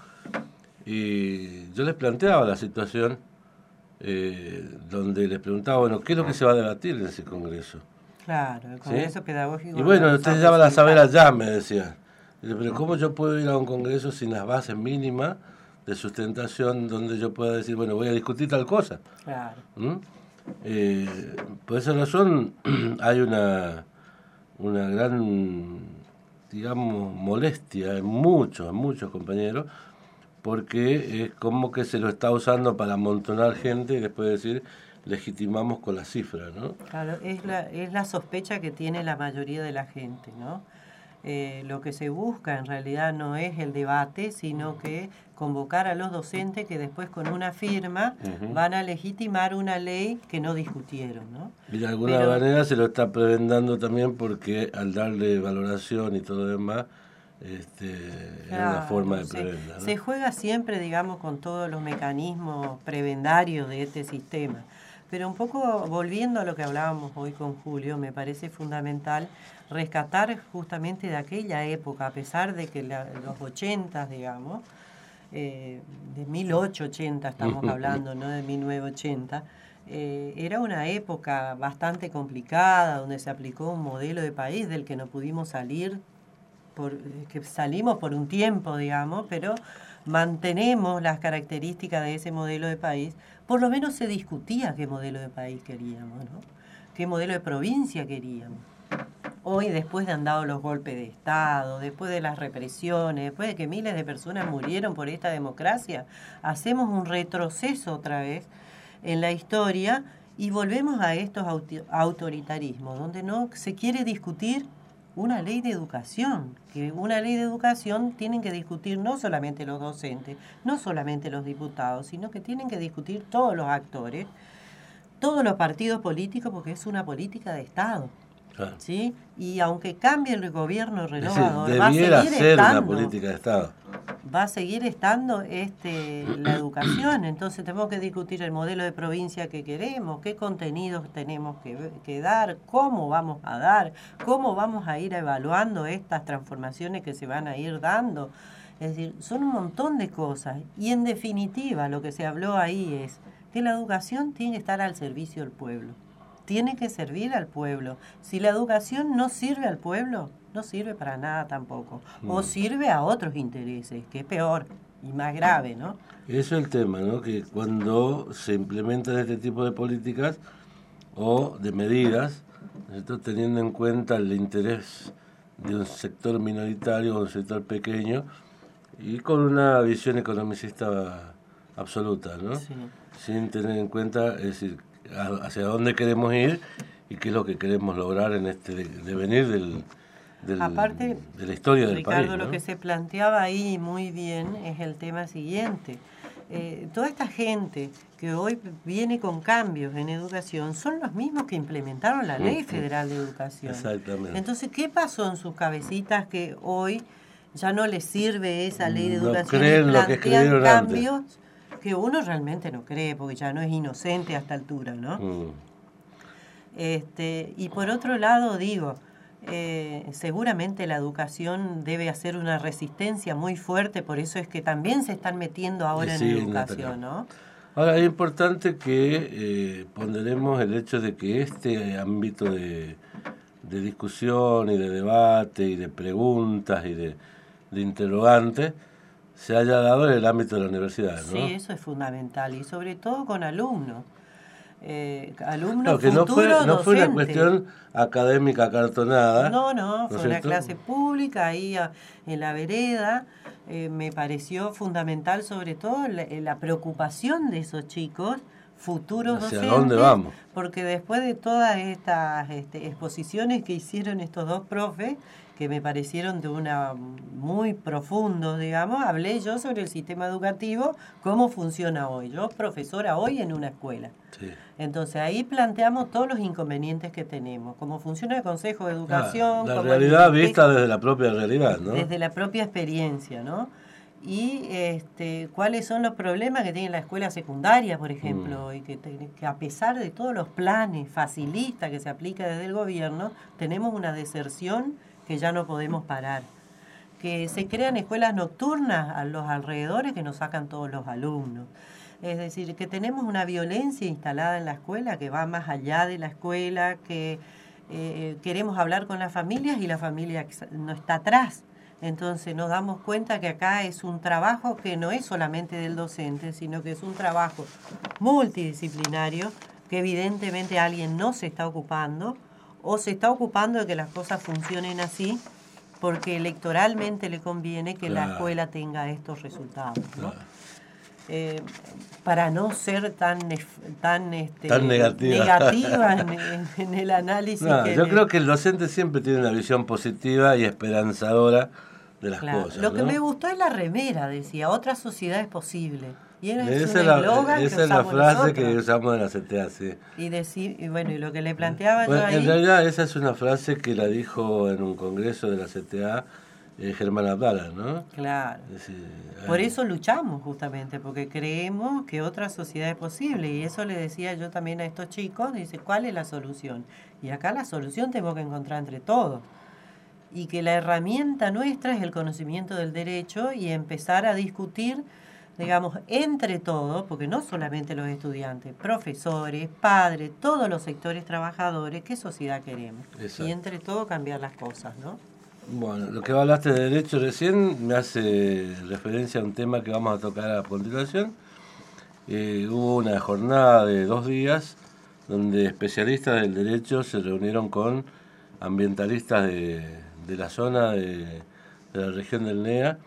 y yo les planteaba la situación eh, donde les preguntaba, bueno, ¿qué es lo que se va a debatir en ese Congreso? Claro, el Congreso ¿Sí? Pedagógico. Y bueno, ustedes ya van a saber allá, me decían. Pero ¿cómo yo puedo ir a un congreso sin las bases mínimas de sustentación donde yo pueda decir, bueno, voy a discutir tal cosa? Claro. ¿Mm? Eh, por esa razón hay una, una gran, digamos, molestia en muchos, en muchos compañeros, porque es como que se lo está usando para amontonar gente y después decir, legitimamos con las cifras, ¿no? Claro, es la, es la sospecha que tiene la mayoría de la gente, ¿no? Eh, lo que se busca en realidad no es el debate, sino que convocar a los docentes que después con una firma uh-huh. van a legitimar una ley que no discutieron, ¿no? Y de alguna Pero, manera se lo está prebendando también porque al darle valoración y todo lo demás, este, claro, es una forma de prebenda, ¿no? Se juega siempre, digamos, con todos los mecanismos prebendarios de este sistema. Pero un poco volviendo a lo que hablábamos hoy con Julio, me parece fundamental rescatar justamente de aquella época, a pesar de que la, los ochentas, digamos, eh, de mil ochocientos ochenta estamos hablando, no de mil novecientos ochenta, eh, era una época bastante complicada, donde se aplicó un modelo de país del que no pudimos salir, por, que salimos por un tiempo, digamos, pero mantenemos las características de ese modelo de país. Por lo menos se discutía qué modelo de país queríamos, ¿no? Qué modelo de provincia queríamos. Hoy, después de han dado los golpes de Estado, después de las represiones, después de que miles de personas murieron por esta democracia, hacemos un retroceso otra vez en la historia y volvemos a estos autoritarismos, donde no se quiere discutir una ley de educación, que una ley de educación tienen que discutir no solamente los docentes, no solamente los diputados, sino que tienen que discutir todos los actores, todos los partidos políticos, porque es una política de Estado. Claro. ¿Sí? Y aunque cambie el gobierno renovador, es decir, va a seguir ser estando, una política de Estado. Va a seguir estando este, la educación. Entonces tenemos que discutir el modelo de provincia que queremos, qué contenidos tenemos que, que dar, cómo vamos a dar, cómo vamos a ir evaluando estas transformaciones que se van a ir dando. Es decir, son un montón de cosas. Y en definitiva, lo que se habló ahí es que la educación tiene que estar al servicio del pueblo. Tiene que servir al pueblo. Si la educación no sirve al pueblo, no sirve para nada tampoco. O sirve a otros intereses, que es peor y más grave, ¿no? Eso es el tema, ¿no? Que cuando se implementan este tipo de políticas o de medidas, teniendo en cuenta el interés de un sector minoritario o un sector pequeño y con una visión economicista absoluta, ¿no? Sí. Sin tener en cuenta, es decir, hacia dónde queremos ir y qué es lo que queremos lograr en este devenir del, del, Aparte, de la historia del Ricardo, país, ¿no? Lo que se planteaba ahí muy bien es el tema siguiente. Eh, toda esta gente que hoy viene con cambios en educación son los mismos que implementaron la Ley Federal de Educación. Exactamente. Entonces, ¿qué pasó en sus cabecitas que hoy ya no les sirve esa Ley de Educación no creen y lo que plantean cambios antes. Que uno realmente no cree, porque ya no es inocente a esta altura, ¿no? Mm. Este, y por otro lado, digo, eh, seguramente la educación debe hacer una resistencia muy fuerte, por eso es que también se están metiendo ahora sí, en educación, ¿no? Ahora, es importante que eh, ponderemos el hecho de que este ámbito de, de discusión y de debate y de preguntas y de, de interrogantes se haya dado en el ámbito de la universidad, ¿no? Sí, eso es fundamental, y sobre todo con alumnos. Eh, alumnos no, que no fue, no fue una cuestión académica acartonada. No, no, fue ¿no una clase pública ahí a, en la vereda. Eh, me pareció fundamental sobre todo la, la preocupación de esos chicos, futuros ¿hacia docentes, dónde vamos? Porque después de todas estas este, exposiciones que hicieron estos dos profes, que me parecieron de una muy profundo, digamos, hablé yo sobre el sistema educativo, cómo funciona hoy. Yo profesora hoy en una escuela. Sí. Entonces ahí planteamos todos los inconvenientes que tenemos, cómo funciona el Consejo de Educación. La, la realidad el, vista desde la propia realidad, ¿no? Desde la propia experiencia, ¿no? Y este, cuáles son los problemas que tiene la escuela secundaria, por ejemplo, mm. y que, que a pesar de todos los planes facilistas que se aplica desde el gobierno, tenemos una deserción que ya no podemos parar. Que se crean escuelas nocturnas a los alrededores que nos sacan todos los alumnos. Es decir, que tenemos una violencia instalada en la escuela que va más allá de la escuela, que eh, queremos hablar con las familias y la familia no está atrás. Entonces nos damos cuenta que acá es un trabajo que no es solamente del docente, sino que es un trabajo multidisciplinario que evidentemente alguien no se está ocupando o se está ocupando de que las cosas funcionen así porque electoralmente le conviene que Claro. la escuela tenga estos resultados, ¿no? Claro. Eh, para no ser tan nef- tan, este, Tan negativa. negativa en, en- en el análisis. No, que yo me- creo que el docente siempre tiene una visión positiva y esperanzadora de las Claro. cosas. Lo que ¿no? me gustó es la remera, decía, otra sociedad es posible. Y es Esa un es la, eslogan que esa es la usamos frase nosotros. que usamos en la C T A, sí. Y, decir, y bueno, y lo que le planteaba Bueno, yo ahí... en realidad esa es una frase que la dijo en un congreso de la C T A eh, Germán Abdala, ¿no? Claro. Es decir, Por ah, eso luchamos justamente, porque creemos que otra sociedad es posible. Y eso le decía yo también a estos chicos, dice, ¿cuál es la solución? Y acá la solución tenemos que encontrar entre todos. Y que la herramienta nuestra es el conocimiento del derecho y empezar a discutir, digamos, entre todos, porque no solamente los estudiantes, profesores, padres, todos los sectores trabajadores, qué sociedad queremos. Exacto. Y entre todos cambiar las cosas, ¿no? Bueno, lo que hablaste de derecho recién me hace referencia a un tema que vamos a tocar a continuación. Eh, hubo una jornada de dos días donde especialistas del derecho se reunieron con ambientalistas de, de la zona de, de la región del N E A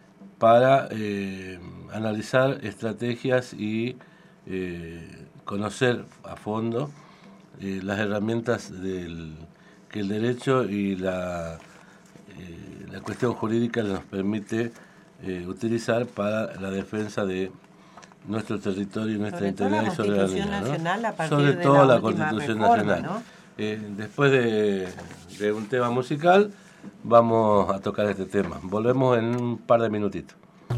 para eh, analizar estrategias y eh, conocer a fondo eh, las herramientas del, que el derecho y la, eh, la cuestión jurídica nos permite eh, utilizar para la defensa de nuestro territorio y nuestra Sobre todo la integridad y soberanía. Constitución ¿no? Nacional a partir Sobre de todo la la última Constitución reforma, Nacional. ¿no? Eh, después de, de un tema musical, vamos a tocar este tema. Volvemos en un par de minutitos.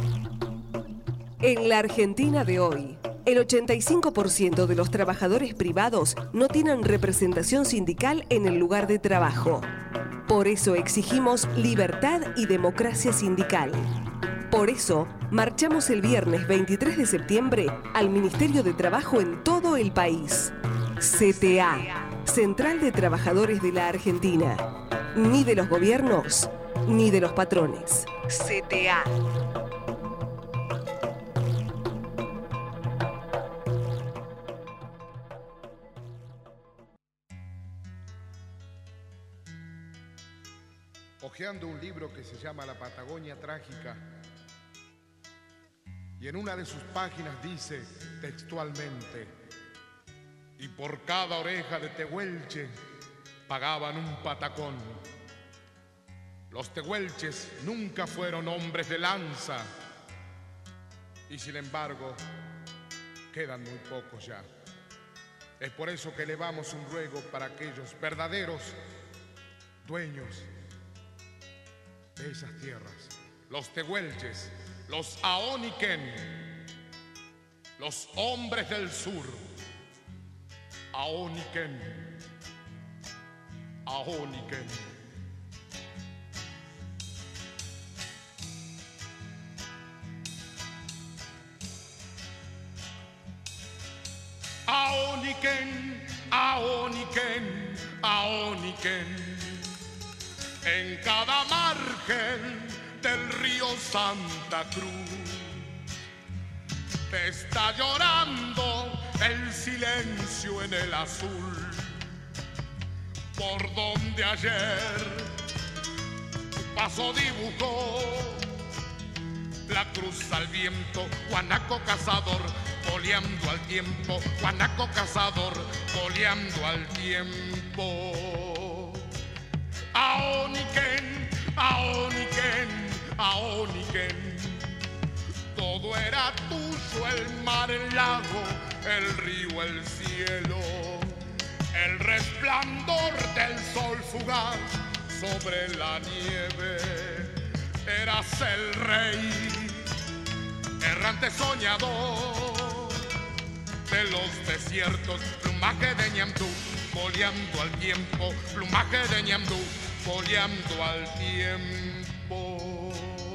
En la Argentina de hoy, el ochenta y cinco por ciento de los trabajadores privados no tienen representación sindical en el lugar de trabajo. Por eso exigimos libertad y democracia sindical. Por eso, marchamos el viernes veintitrés de septiembre al Ministerio de Trabajo en todo el país. C T A, Central de Trabajadores de la Argentina. Ni de los gobiernos, ni de los patrones. C T A. Hojeando un libro que se llama La Patagonia Trágica, y en una de sus páginas dice textualmente: y por cada oreja de tehuelche pagaban un patacón. Los tehuelches nunca fueron hombres de lanza, y sin embargo quedan muy pocos ya. Es por eso que elevamos un ruego para aquellos verdaderos dueños de esas tierras, los tehuelches, los aoniquen, los hombres del sur. Aoniquen, aoniquen. Aoniquen, aoniquen, aoniquen. En cada margen del río Santa Cruz te está llorando el silencio en el azul, por donde ayer tu paso dibujó la cruz al viento, guanaco cazador, boleando al tiempo, guanaco cazador, boleando al tiempo. Aoniquen, aoniquen, aoniquen. Todo era tuyo, el mar, el lago, el río, el cielo. El resplandor del sol fugaz sobre la nieve. Eras el rey, errante soñador de los desiertos, plumaje de ñamdú, boleando al tiempo, plumaje de ñamdú, boleando al tiempo.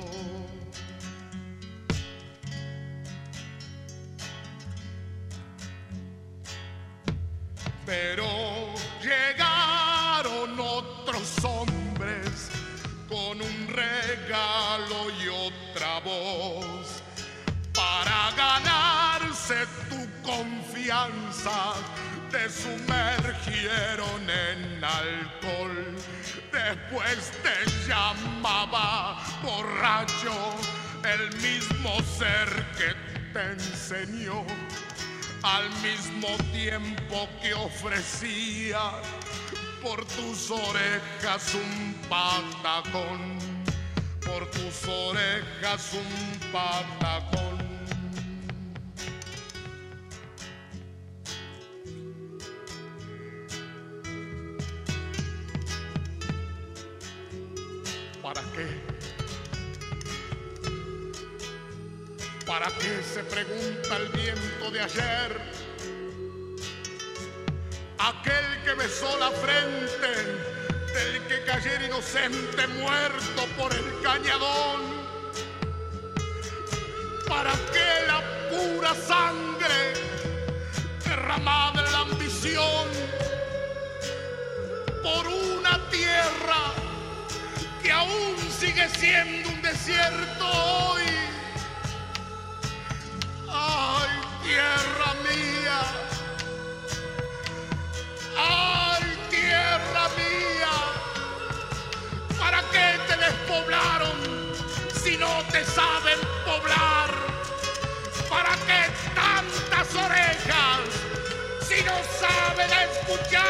Pero llegaron otros hombres con un regalo confianza te sumergieron en alcohol. Después te llamaba borracho el mismo ser que te enseñó, al mismo tiempo que ofrecía por tus orejas un patacón, por tus orejas un patacón. ¿Para qué? ¿Para qué? Se pregunta el viento de ayer, aquel que besó la frente del que cayera inocente muerto por el cañadón. ¿Para qué la pura sangre derramada en la ambición por una tierra que aún sigue siendo un desierto hoy? ¡Ay, tierra mía! ¡Ay, tierra mía! ¿Para qué te despoblaron si no te saben poblar? ¿Para qué tantas orejas si no saben escuchar?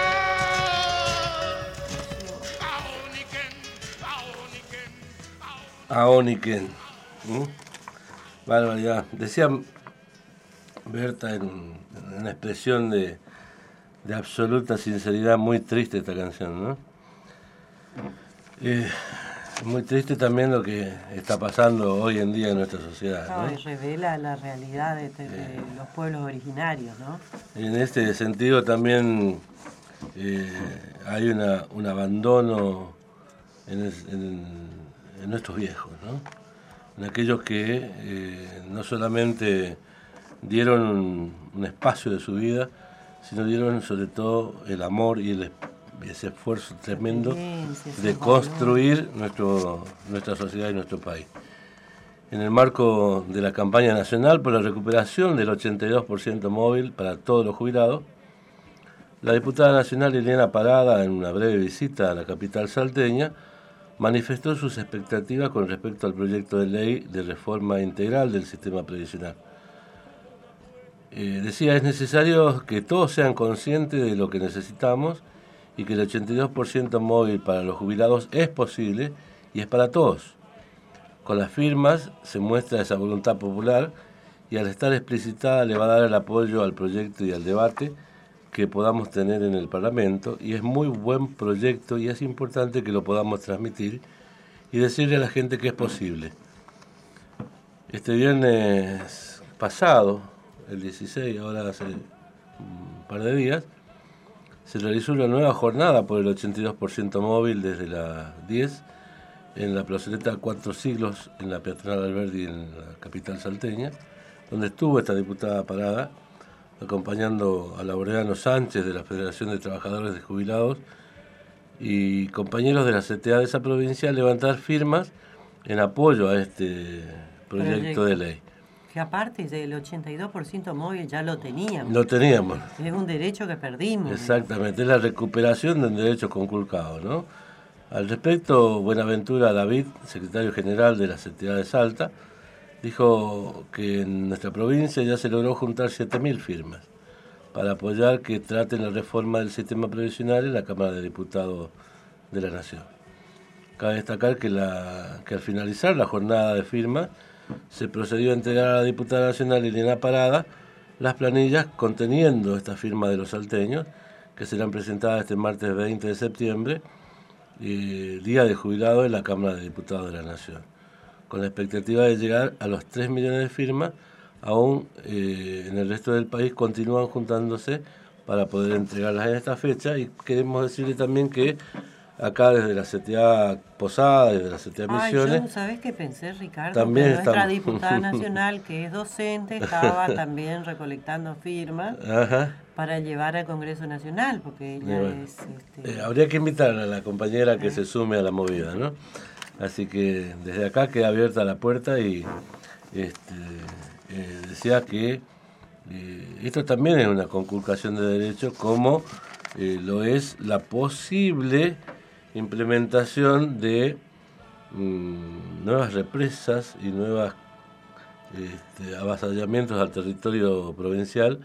Aoniken. ¿Mm? Barbaridad. Decía Berta en, en una expresión de, de absoluta sinceridad, muy triste esta canción, ¿no? Eh, muy triste también lo que está pasando hoy en día en nuestra sociedad, No, ¿no? y revela la realidad de, de- de los pueblos originarios, ¿no? En este sentido también eh, hay una, un abandono en, el- en- en nuestros viejos, ¿no? En aquellos que eh, no solamente dieron un, un espacio de su vida, sino dieron sobre todo el amor y el, ese esfuerzo tremendo de construir nuestro, nuestra sociedad y nuestro país. En el marco de la campaña nacional por la recuperación del ochenta y dos por ciento móvil para todos los jubilados, la diputada nacional Liliana Parada, en una breve visita a la capital salteña, manifestó sus expectativas con respecto al proyecto de ley de reforma integral del sistema previsional. Eh, decía, es necesario que todos sean conscientes de lo que necesitamos y que el ochenta y dos por ciento móvil para los jubilados es posible y es para todos. Con las firmas se muestra esa voluntad popular y al estar explicitada le va a dar el apoyo al proyecto y al debate que podamos tener en el Parlamento, y es muy buen proyecto y es importante que lo podamos transmitir y decirle a la gente que es posible. Este viernes pasado, el dieciséis, ahora hace un par de días, se realizó una nueva jornada por el ochenta y dos por ciento móvil desde las diez en la plazoleta Cuatro Siglos, en la peatonal Alberdi, en la capital salteña, donde estuvo esta diputada Parada, acompañando a Laureano Sánchez de la Federación de Trabajadores de Jubilados y compañeros de la C T A de esa provincia a levantar firmas en apoyo a este proyecto, proyecto. de ley. Que aparte del ochenta y dos por ciento móvil ya lo teníamos. Lo teníamos. Es un derecho que perdimos. Exactamente, es la recuperación de un derecho conculcado, ¿no? Al respecto, Buenaventura David, secretario general de la C T A de Salta, dijo que en nuestra provincia ya se logró juntar siete mil firmas para apoyar que traten la reforma del sistema previsional en la Cámara de Diputados de la Nación. Cabe destacar que, la, que al finalizar la jornada de firmas se procedió a entregar a la diputada nacional Liliana Parada las planillas conteniendo esta firma de los salteños, que serán presentadas este martes veinte de septiembre, eh, día de jubilado en la Cámara de Diputados de la Nación, con la expectativa de llegar a los tres millones de firmas. Aún eh, en el resto del país continúan juntándose para poder entregarlas en esta fecha, y queremos decirle también que acá desde la C T A Posada, desde la C T A Misiones... Ay, yo, ¿sabés qué pensé, Ricardo? También que nuestra estamos. diputada nacional, que es docente, estaba también recolectando firmas Ajá. para llevar al Congreso Nacional, porque ella Bueno. es... Este... Eh, habría que invitar a la compañera que se sume a la movida, ¿no? Así que desde acá queda abierta la puerta y este, eh, decía que Eh, esto también es una conculcación de derechos, como eh, lo es la posible implementación de mmm, nuevas represas y nuevos este, avasallamientos al territorio provincial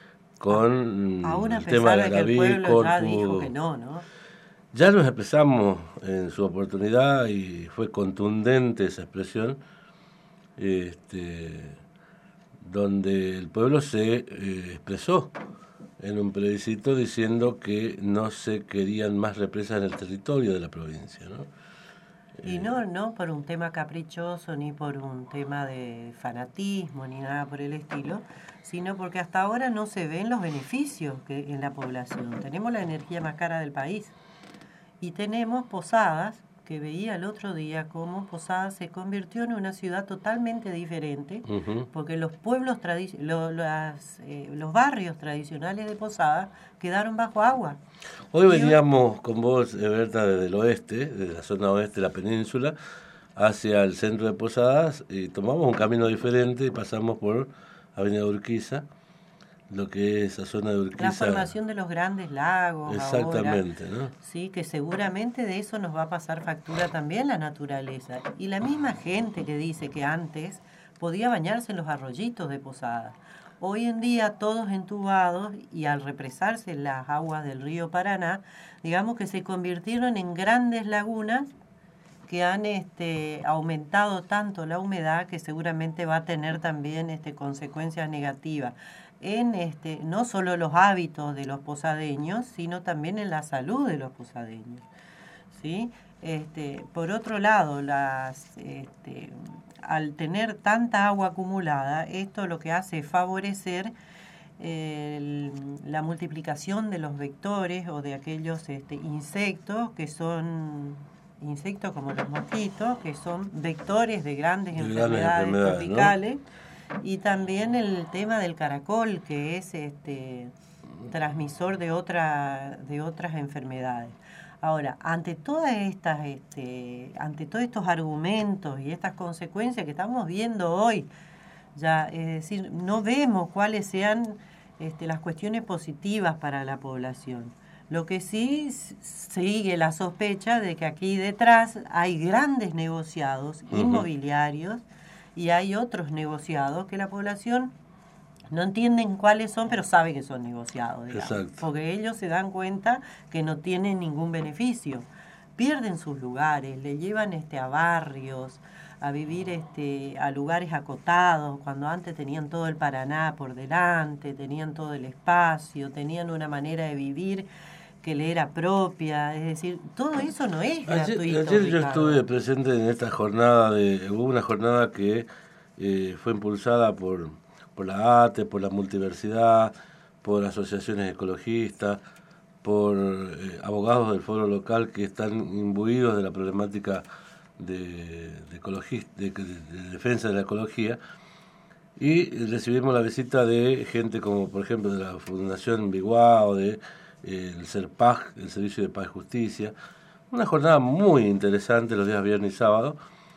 con Aún a el pesar tema de de que el Gaví, pueblo ya Corpus. dijo que no, ¿no? Ya lo expresamos en su oportunidad y fue contundente esa expresión, este, donde el pueblo se eh, expresó en un plebiscito diciendo que no se querían más represas en el territorio de la provincia, ¿no? Y no, no por un tema caprichoso, ni por un tema de fanatismo, ni nada por el estilo, sino porque hasta ahora no se ven los beneficios que en la población. Tenemos la energía más cara del país y tenemos Posadas, que veía el otro día cómo Posadas se convirtió en una ciudad totalmente diferente, uh-huh. porque los pueblos, tradi- lo, las, eh, los barrios tradicionales de Posadas quedaron bajo agua. Hoy veníamos con vos, Berta, desde el oeste, desde la zona oeste de la península, hacia el centro de Posadas, y tomamos un camino diferente y pasamos por Avenida Urquiza, lo que es esa zona de Urquiza. La formación de los grandes lagos. Exactamente, ahora, ¿no? Sí, que seguramente de eso nos va a pasar factura también la naturaleza. Y la misma gente que dice que antes podía bañarse en los arroyitos de Posadas. Hoy en día todos entubados y al represarse las aguas del río Paraná, digamos que se convirtieron en grandes lagunas que han este, aumentado tanto la humedad que seguramente va a tener también este, consecuencias negativas en este, no solo los hábitos de los posadeños, sino también en la salud de los posadeños, ¿sí? Este, por otro lado, las, este, al tener tanta agua acumulada, esto lo que hace es favorecer el, la multiplicación de los vectores o de aquellos este, insectos que son insectos como los mosquitos, que son vectores de grandes, de enfermedades, grandes enfermedades tropicales, ¿no? Y también el tema del caracol, que es este transmisor de otra, de otras enfermedades. Ahora, ante todas estas, este, ante todos estos argumentos y estas consecuencias que estamos viendo hoy, ya, es decir, no vemos cuáles sean este, las cuestiones positivas para la población. Lo que sí sigue la sospecha de que aquí detrás hay grandes negociados uh-huh. inmobiliarios y hay otros negociados que la población no entienden cuáles son, pero sabe que son negociados, digamos, porque ellos se dan cuenta que no tienen ningún beneficio. Pierden sus lugares, le llevan este, a barrios, a vivir este, a lugares acotados, cuando antes tenían todo el Paraná por delante, tenían todo el espacio, tenían una manera de vivir que le era propia, es decir, todo eso no es gratuito. Ayer, ayer yo estuve presente en esta jornada, de hubo una jornada que eh, fue impulsada por, por la A T E, por la Multiversidad, por asociaciones ecologistas, por eh, abogados del foro local que están imbuidos de la problemática de, de, ecologista, de, de, de defensa de la ecología, y recibimos la visita de gente como, por ejemplo, de la Fundación Biguá o de el SERPAJ, el Servicio de Paz y Justicia. Una jornada muy interesante los días viernes y sábado,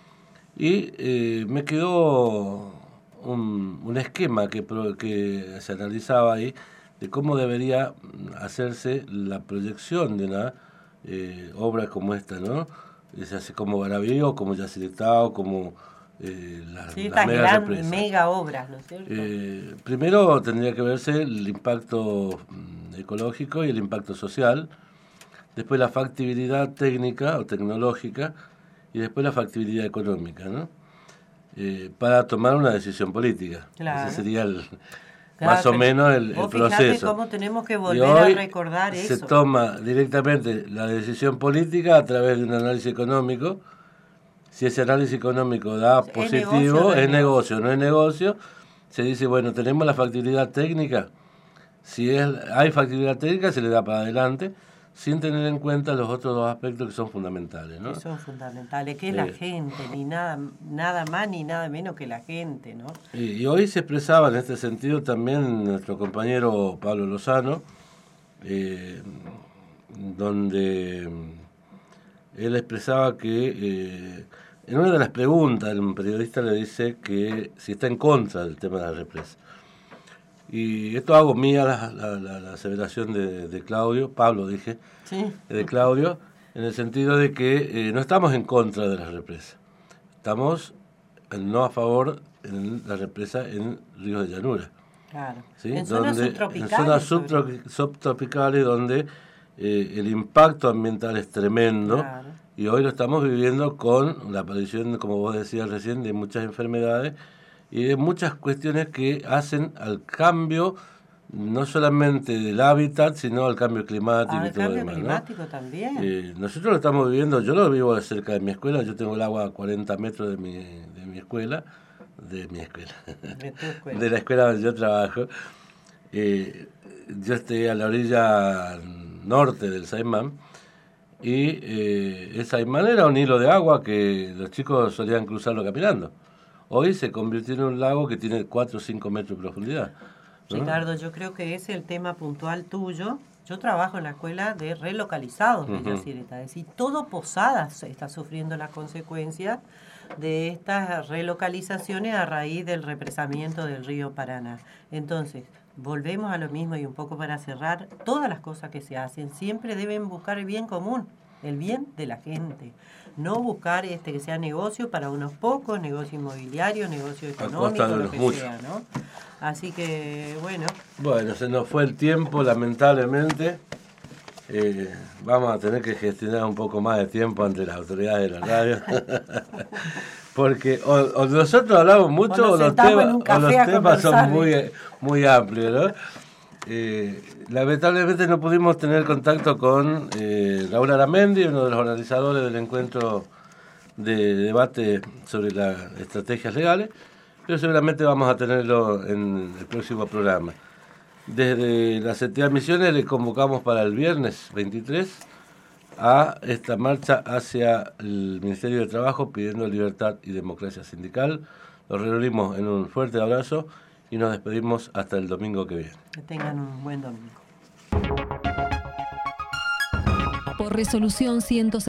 y eh, me quedó un, un esquema que, que se analizaba ahí de cómo debería hacerse la proyección de una eh, obra como esta, ¿no? Se hace como Garavío, como Yacyretá, como eh, las, sí, las mega gran, represas. mega obras, ¿no es cierto? Eh, primero tendría que verse el impacto ecológico y el impacto social, después la factibilidad técnica o tecnológica y después la factibilidad económica, ¿no? Eh, para tomar una decisión política. Claro. Ese sería el, claro, más o menos el, el proceso. Cómo tenemos que volver a recordar se eso. Se toma directamente la decisión política a través de un análisis económico. Si ese análisis económico da es positivo, negocio, es negocio, no es negocio, se dice, bueno, tenemos la factibilidad técnica. Si es, hay factibilidad técnica, se le da para adelante, sin tener en cuenta los otros dos aspectos que son fundamentales, ¿no? Que son fundamentales, que es eh, la gente, ni nada, nada más ni nada menos que la gente, ¿no? Y, y hoy se expresaba en este sentido también nuestro compañero Pablo Lozano, eh, donde él expresaba que eh, en una de las preguntas un periodista le dice que si está en contra del tema de la represa. Y esto hago mía la, la, la, la aseveración de, de Claudio, Pablo dije, sí. de Claudio, en el sentido de que eh, no estamos en contra de las represas, estamos no a favor de la represa en ríos de llanura. Claro. ¿Sí? En donde, zonas subtropicales. En zonas subtro- subtropicales donde eh, el impacto ambiental es tremendo, claro. Y hoy lo estamos viviendo con la aparición, como vos decías recién, de muchas enfermedades y de muchas cuestiones que hacen al cambio no solamente del hábitat, sino al cambio climático ah, y todo lo demás. El cambio climático, ¿no? También. Eh, nosotros lo estamos viviendo, yo lo vivo cerca de mi escuela, yo tengo el agua a cuarenta metros de mi, de mi escuela, de mi escuela, de, tu escuela. de la escuela donde yo trabajo. Eh, yo estoy a la orilla norte del Saimán, y eh, el Saimán era un hilo de agua que los chicos solían cruzarlo caminando. Hoy se convirtió en un lago que tiene cuatro o cinco metros de profundidad, ¿no? Ricardo, yo creo que ese es el tema puntual tuyo. Yo trabajo en la escuela de relocalizados de Villa Siretá, es decir, todo Posadas está sufriendo las consecuencias de estas relocalizaciones a raíz del represamiento del río Paraná. Entonces, volvemos a lo mismo y un poco para cerrar, todas las cosas que se hacen siempre deben buscar el bien común, el bien de la gente. No buscar este que sea negocio para unos pocos, negocio inmobiliario, negocio económico, lo que muchos. sea, ¿no? Así que, bueno. Bueno, se nos fue el tiempo, lamentablemente. Eh, vamos a tener que gestionar un poco más de tiempo ante las autoridades de la radio. Porque o, o nosotros hablamos mucho o los, tema, o los temas son muy, muy amplios, ¿no? Eh, lamentablemente no pudimos tener contacto con eh, Raúl Aramendi, uno de los organizadores del encuentro de debate sobre las estrategias legales, pero seguramente vamos a tenerlo en el próximo programa. Desde la C T A Misiones le convocamos para el viernes veintitrés a esta marcha hacia el Ministerio de Trabajo pidiendo libertad y democracia sindical. Los reunimos en un fuerte abrazo y nos despedimos hasta el domingo que viene. Que tengan un buen domingo. Por resolución ciento